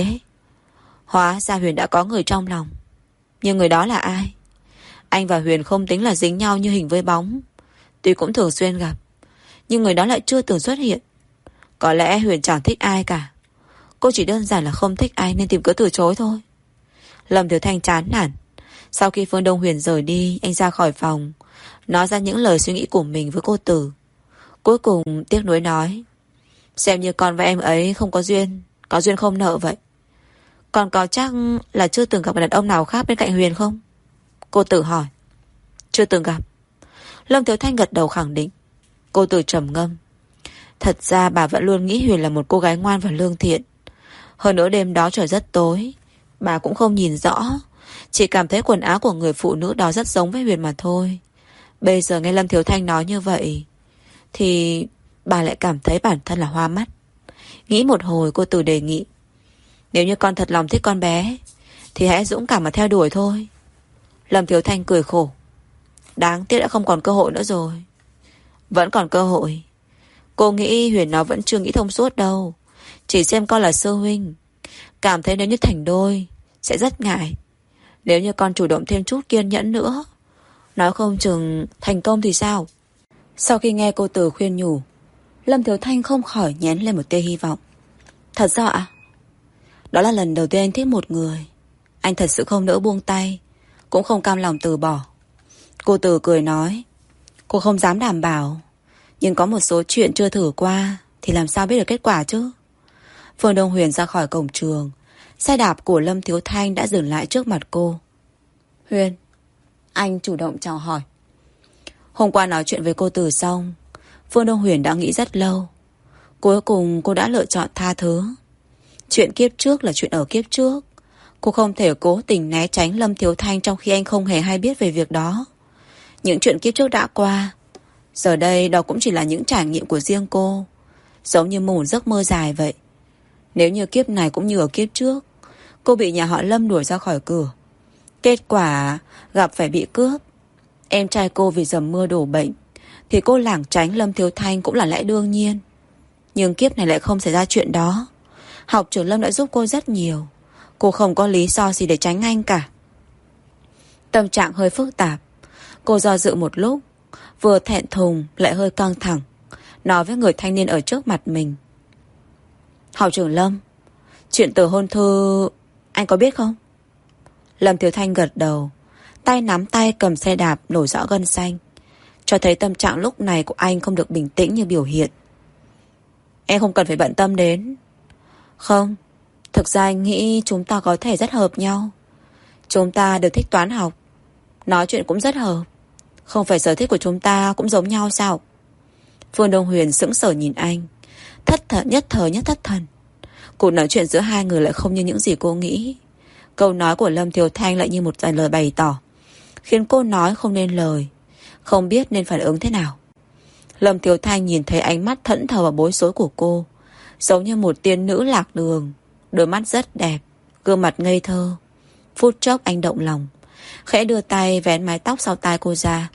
[SPEAKER 1] Hóa ra Huyền đã có người trong lòng. Nhưng người đó là ai? Anh và Huyền không tính là dính nhau như hình với bóng, tuy cũng thường xuyên gặp, nhưng người đó lại chưa từng xuất hiện. Có lẽ Huyền chẳng thích ai cả. Cô chỉ đơn giản là không thích ai nên tìm cớ từ chối thôi. Lâm Thiếu Thanh chán nản. Sau khi Phương Đông Huyền rời đi, anh ra khỏi phòng, nói ra những lời suy nghĩ của mình với cô Từ. Cuối cùng tiếc nuối nói, xem như con và em ấy không có duyên, có duyên không nợ vậy. Còn có chắc là chưa từng gặp một đàn ông nào khác bên cạnh Huyền không? Cô Tử hỏi. Chưa từng gặp. Lâm Thiếu Thanh gật đầu khẳng định. Cô Tử trầm ngâm. Thật ra bà vẫn luôn nghĩ Huyền là một cô gái ngoan và lương thiện. Hơn nữa đêm đó trời rất tối, bà cũng không nhìn rõ, chỉ cảm thấy quần áo của người phụ nữ đó rất giống với Huyền mà thôi. Bây giờ nghe Lâm Thiếu Thanh nói như vậy, thì bà lại cảm thấy bản thân là hoa mắt. Nghĩ một hồi, cô Tử đề nghị, nếu như con thật lòng thích con bé, thì hãy dũng cảm mà theo đuổi thôi. Lâm Thiếu Thanh cười khổ. Đáng tiếc đã không còn cơ hội nữa rồi. Vẫn còn cơ hội. Cô nghĩ Huyền nó vẫn chưa nghĩ thông suốt đâu, chỉ xem con là sư huynh, cảm thấy nếu như thành đôi sẽ rất ngại. Nếu như con chủ động thêm chút kiên nhẫn nữa, nói không chừng thành công thì sao? Sau khi nghe cô Từ khuyên nhủ, Lâm Thiếu Thanh không khỏi nhén lên một tia hy vọng. Thật sao ạ? Đó là lần đầu tiên anh thích một người, Anh thật sự không nỡ buông tay, cũng không cam lòng từ bỏ. Cô Từ cười nói, cô không dám đảm bảo, nhưng có một số chuyện chưa thử qua thì làm sao biết được kết quả chứ. Phương Đông Huyền ra khỏi cổng trường. Xe đạp của Lâm Thiếu Thanh đã dừng lại trước mặt cô. Huyền, anh chủ động chào hỏi. Hôm qua nói chuyện với cô Từ xong, Phương Đông Huyền đã nghĩ rất lâu. Cuối cùng cô đã lựa chọn tha thứ. Chuyện kiếp trước là chuyện ở kiếp trước. Cô không thể cố tình né tránh Lâm Thiếu Thanh trong khi anh không hề hay biết về việc đó. Những chuyện kiếp trước đã qua, giờ đây đó cũng chỉ là những trải nghiệm của riêng cô, giống như một giấc mơ dài vậy. Nếu như kiếp này cũng như ở kiếp trước, cô bị nhà họ Lâm đuổi ra khỏi cửa, kết quả gặp phải bị cướp, em trai cô vì dầm mưa đổ bệnh, thì cô lảng tránh Lâm Thiếu Thanh cũng là lẽ đương nhiên. Nhưng kiếp này lại không xảy ra chuyện đó. Học trưởng Lâm đã giúp cô rất nhiều, cô không có lý do gì để tránh anh cả. Tâm trạng hơi phức tạp. Cô do dự một lúc, vừa thẹn thùng lại hơi căng thẳng, nói với người thanh niên ở trước mặt mình. Học trưởng Lâm, chuyện tờ hôn thư anh có biết không? Lâm Thiếu Thanh gật đầu, tay nắm tay cầm xe đạp nổi rõ gân xanh, cho thấy tâm trạng lúc này của anh không được bình tĩnh như biểu hiện. Em không cần phải bận tâm đến. Không, thực ra anh nghĩ chúng ta có thể rất hợp nhau. Chúng ta đều thích toán học, nói chuyện cũng rất hợp. Không phải sở thích của chúng ta cũng giống nhau sao? Phương Đông Huyền sững sờ nhìn anh, thất thần nhất thời nhất thất thần. Cuộc nói chuyện giữa hai người lại không như những gì cô nghĩ. Câu nói của Lâm Thiếu Thanh lại như một vài lời bày tỏ, khiến cô nói không nên lời, không biết nên phản ứng thế nào. Lâm Thiếu Thanh nhìn thấy ánh mắt thẫn thờ và bối rối của cô, giống như một tiên nữ lạc đường. Đôi mắt rất đẹp, gương mặt ngây thơ. Phút chốc anh động lòng, khẽ đưa tay vén mái tóc sau tai cô ra.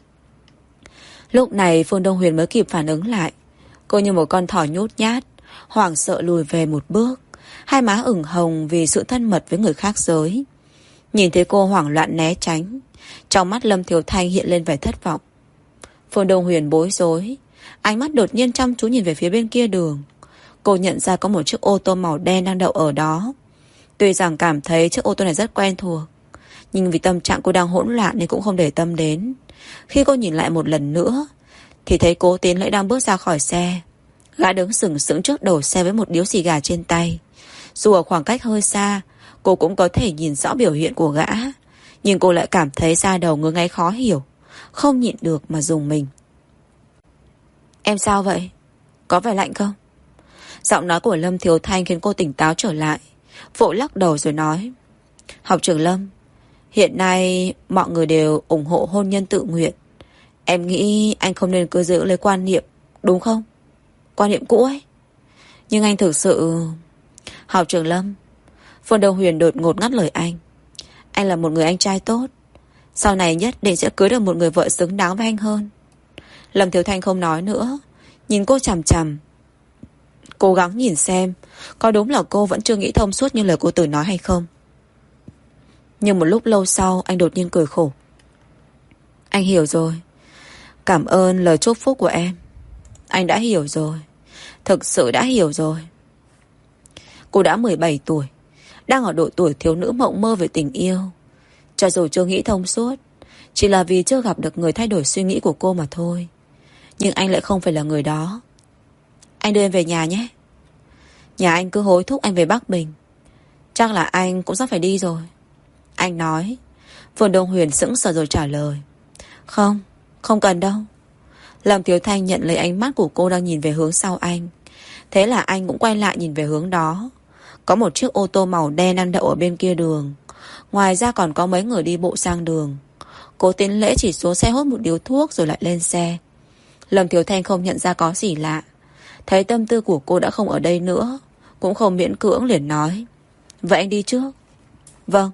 [SPEAKER 1] Lúc này Phương Đông Huyền mới kịp phản ứng lại. Cô như một con thỏ nhút nhát, hoảng sợ lùi về một bước, hai má ửng hồng vì sự thân mật với người khác giới. Nhìn thấy cô hoảng loạn né tránh, trong mắt Lâm Thiếu Thanh hiện lên vẻ thất vọng. Phương Đông Huyền bối rối, ánh mắt đột nhiên chăm chú nhìn về phía bên kia đường. Cô nhận ra có một chiếc ô tô màu đen đang đậu ở đó. Tuy rằng cảm thấy chiếc ô tô này rất quen thuộc, nhưng vì tâm trạng cô đang hỗn loạn nên cũng không để tâm đến. Khi cô nhìn lại một lần nữa thì thấy Cố Tiến Lễ đang bước ra khỏi xe. Gã đứng sừng sững trước đầu xe với một điếu xì gà trên tay. Dù ở khoảng cách hơi xa, cô cũng có thể nhìn rõ biểu hiện của gã, nhưng cô lại cảm thấy da đầu ngứa ngáy khó hiểu, không nhịn được mà rùng mình. Em sao vậy? Có vẻ lạnh không? Giọng nói của Lâm Thiếu Thanh khiến cô tỉnh táo trở lại, vội lắc đầu rồi nói. Học trưởng Lâm, hiện nay mọi người đều ủng hộ hôn nhân tự nguyện. Em nghĩ anh không nên cứ giữ lấy quan niệm, đúng không? Quan niệm cũ ấy. Nhưng anh thực sự... Học trưởng Lâm, Phương Đông Huyền đột ngột ngắt lời anh. Anh là một người anh trai tốt, sau này nhất định sẽ cưới được một người vợ xứng đáng với anh hơn. Lâm Thiếu Thanh không nói nữa, nhìn cô chằm chằm, cố gắng nhìn xem có đúng là cô vẫn chưa nghĩ thông suốt như lời cô Từ nói hay không. Nhưng một lúc lâu sau anh đột nhiên cười khổ. Anh hiểu rồi. Cảm ơn lời chúc phúc của em. Anh đã hiểu rồi, thực sự đã hiểu rồi. Cô đã mười bảy tuổi, đang ở độ tuổi thiếu nữ mộng mơ về tình yêu. Cho dù chưa nghĩ thông suốt, chỉ là vì chưa gặp được người thay đổi suy nghĩ của cô mà thôi. Nhưng anh lại không phải là người đó. Anh đưa em về nhà nhé. Nhà anh cứ hối thúc anh về Bắc Bình. Chắc là anh cũng sắp phải đi rồi, anh nói. Phương Đông Huyền sững sờ rồi trả lời. Không, không cần đâu. Lâm Thiếu Thanh nhận lấy ánh mắt của cô đang nhìn về hướng sau anh. Thế là anh cũng quay lại nhìn về hướng đó. Có một chiếc ô tô màu đen đang đậu ở bên kia đường. Ngoài ra còn có mấy người đi bộ sang đường. Cố Tiến Lễ chỉ xuống xe hút một điếu thuốc rồi lại lên xe. Lâm Thiếu Thanh không nhận ra có gì lạ. Thấy tâm tư của cô đã không ở đây nữa, cũng không miễn cưỡng liền nói. Vậy anh đi trước. Vâng.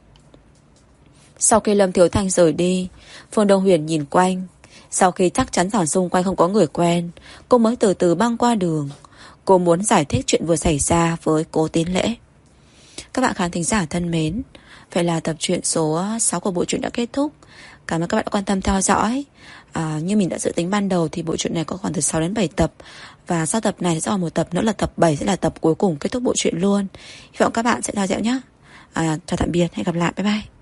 [SPEAKER 1] Sau khi Lâm Thiếu Thanh rời đi, Phương Đông Huyền nhìn quanh. Sau khi chắc chắn rằng xung quanh không có người quen, cô mới từ từ băng qua đường. Cô muốn giải thích chuyện vừa xảy ra với Cố Tiến Lễ. Các bạn khán thính giả thân mến, vậy là tập truyện số sáu của bộ truyện đã kết thúc. Cảm ơn các bạn đã quan tâm theo dõi. à, Như mình đã dự tính ban đầu thì bộ truyện này có khoảng từ sáu đến bảy tập. Và sau tập này sẽ còn một tập nữa là tập bảy, sẽ là tập cuối cùng kết thúc bộ truyện luôn. Hy vọng các bạn sẽ theo dõi nhé. à, Chào tạm biệt, hẹn gặp lại, bye bye.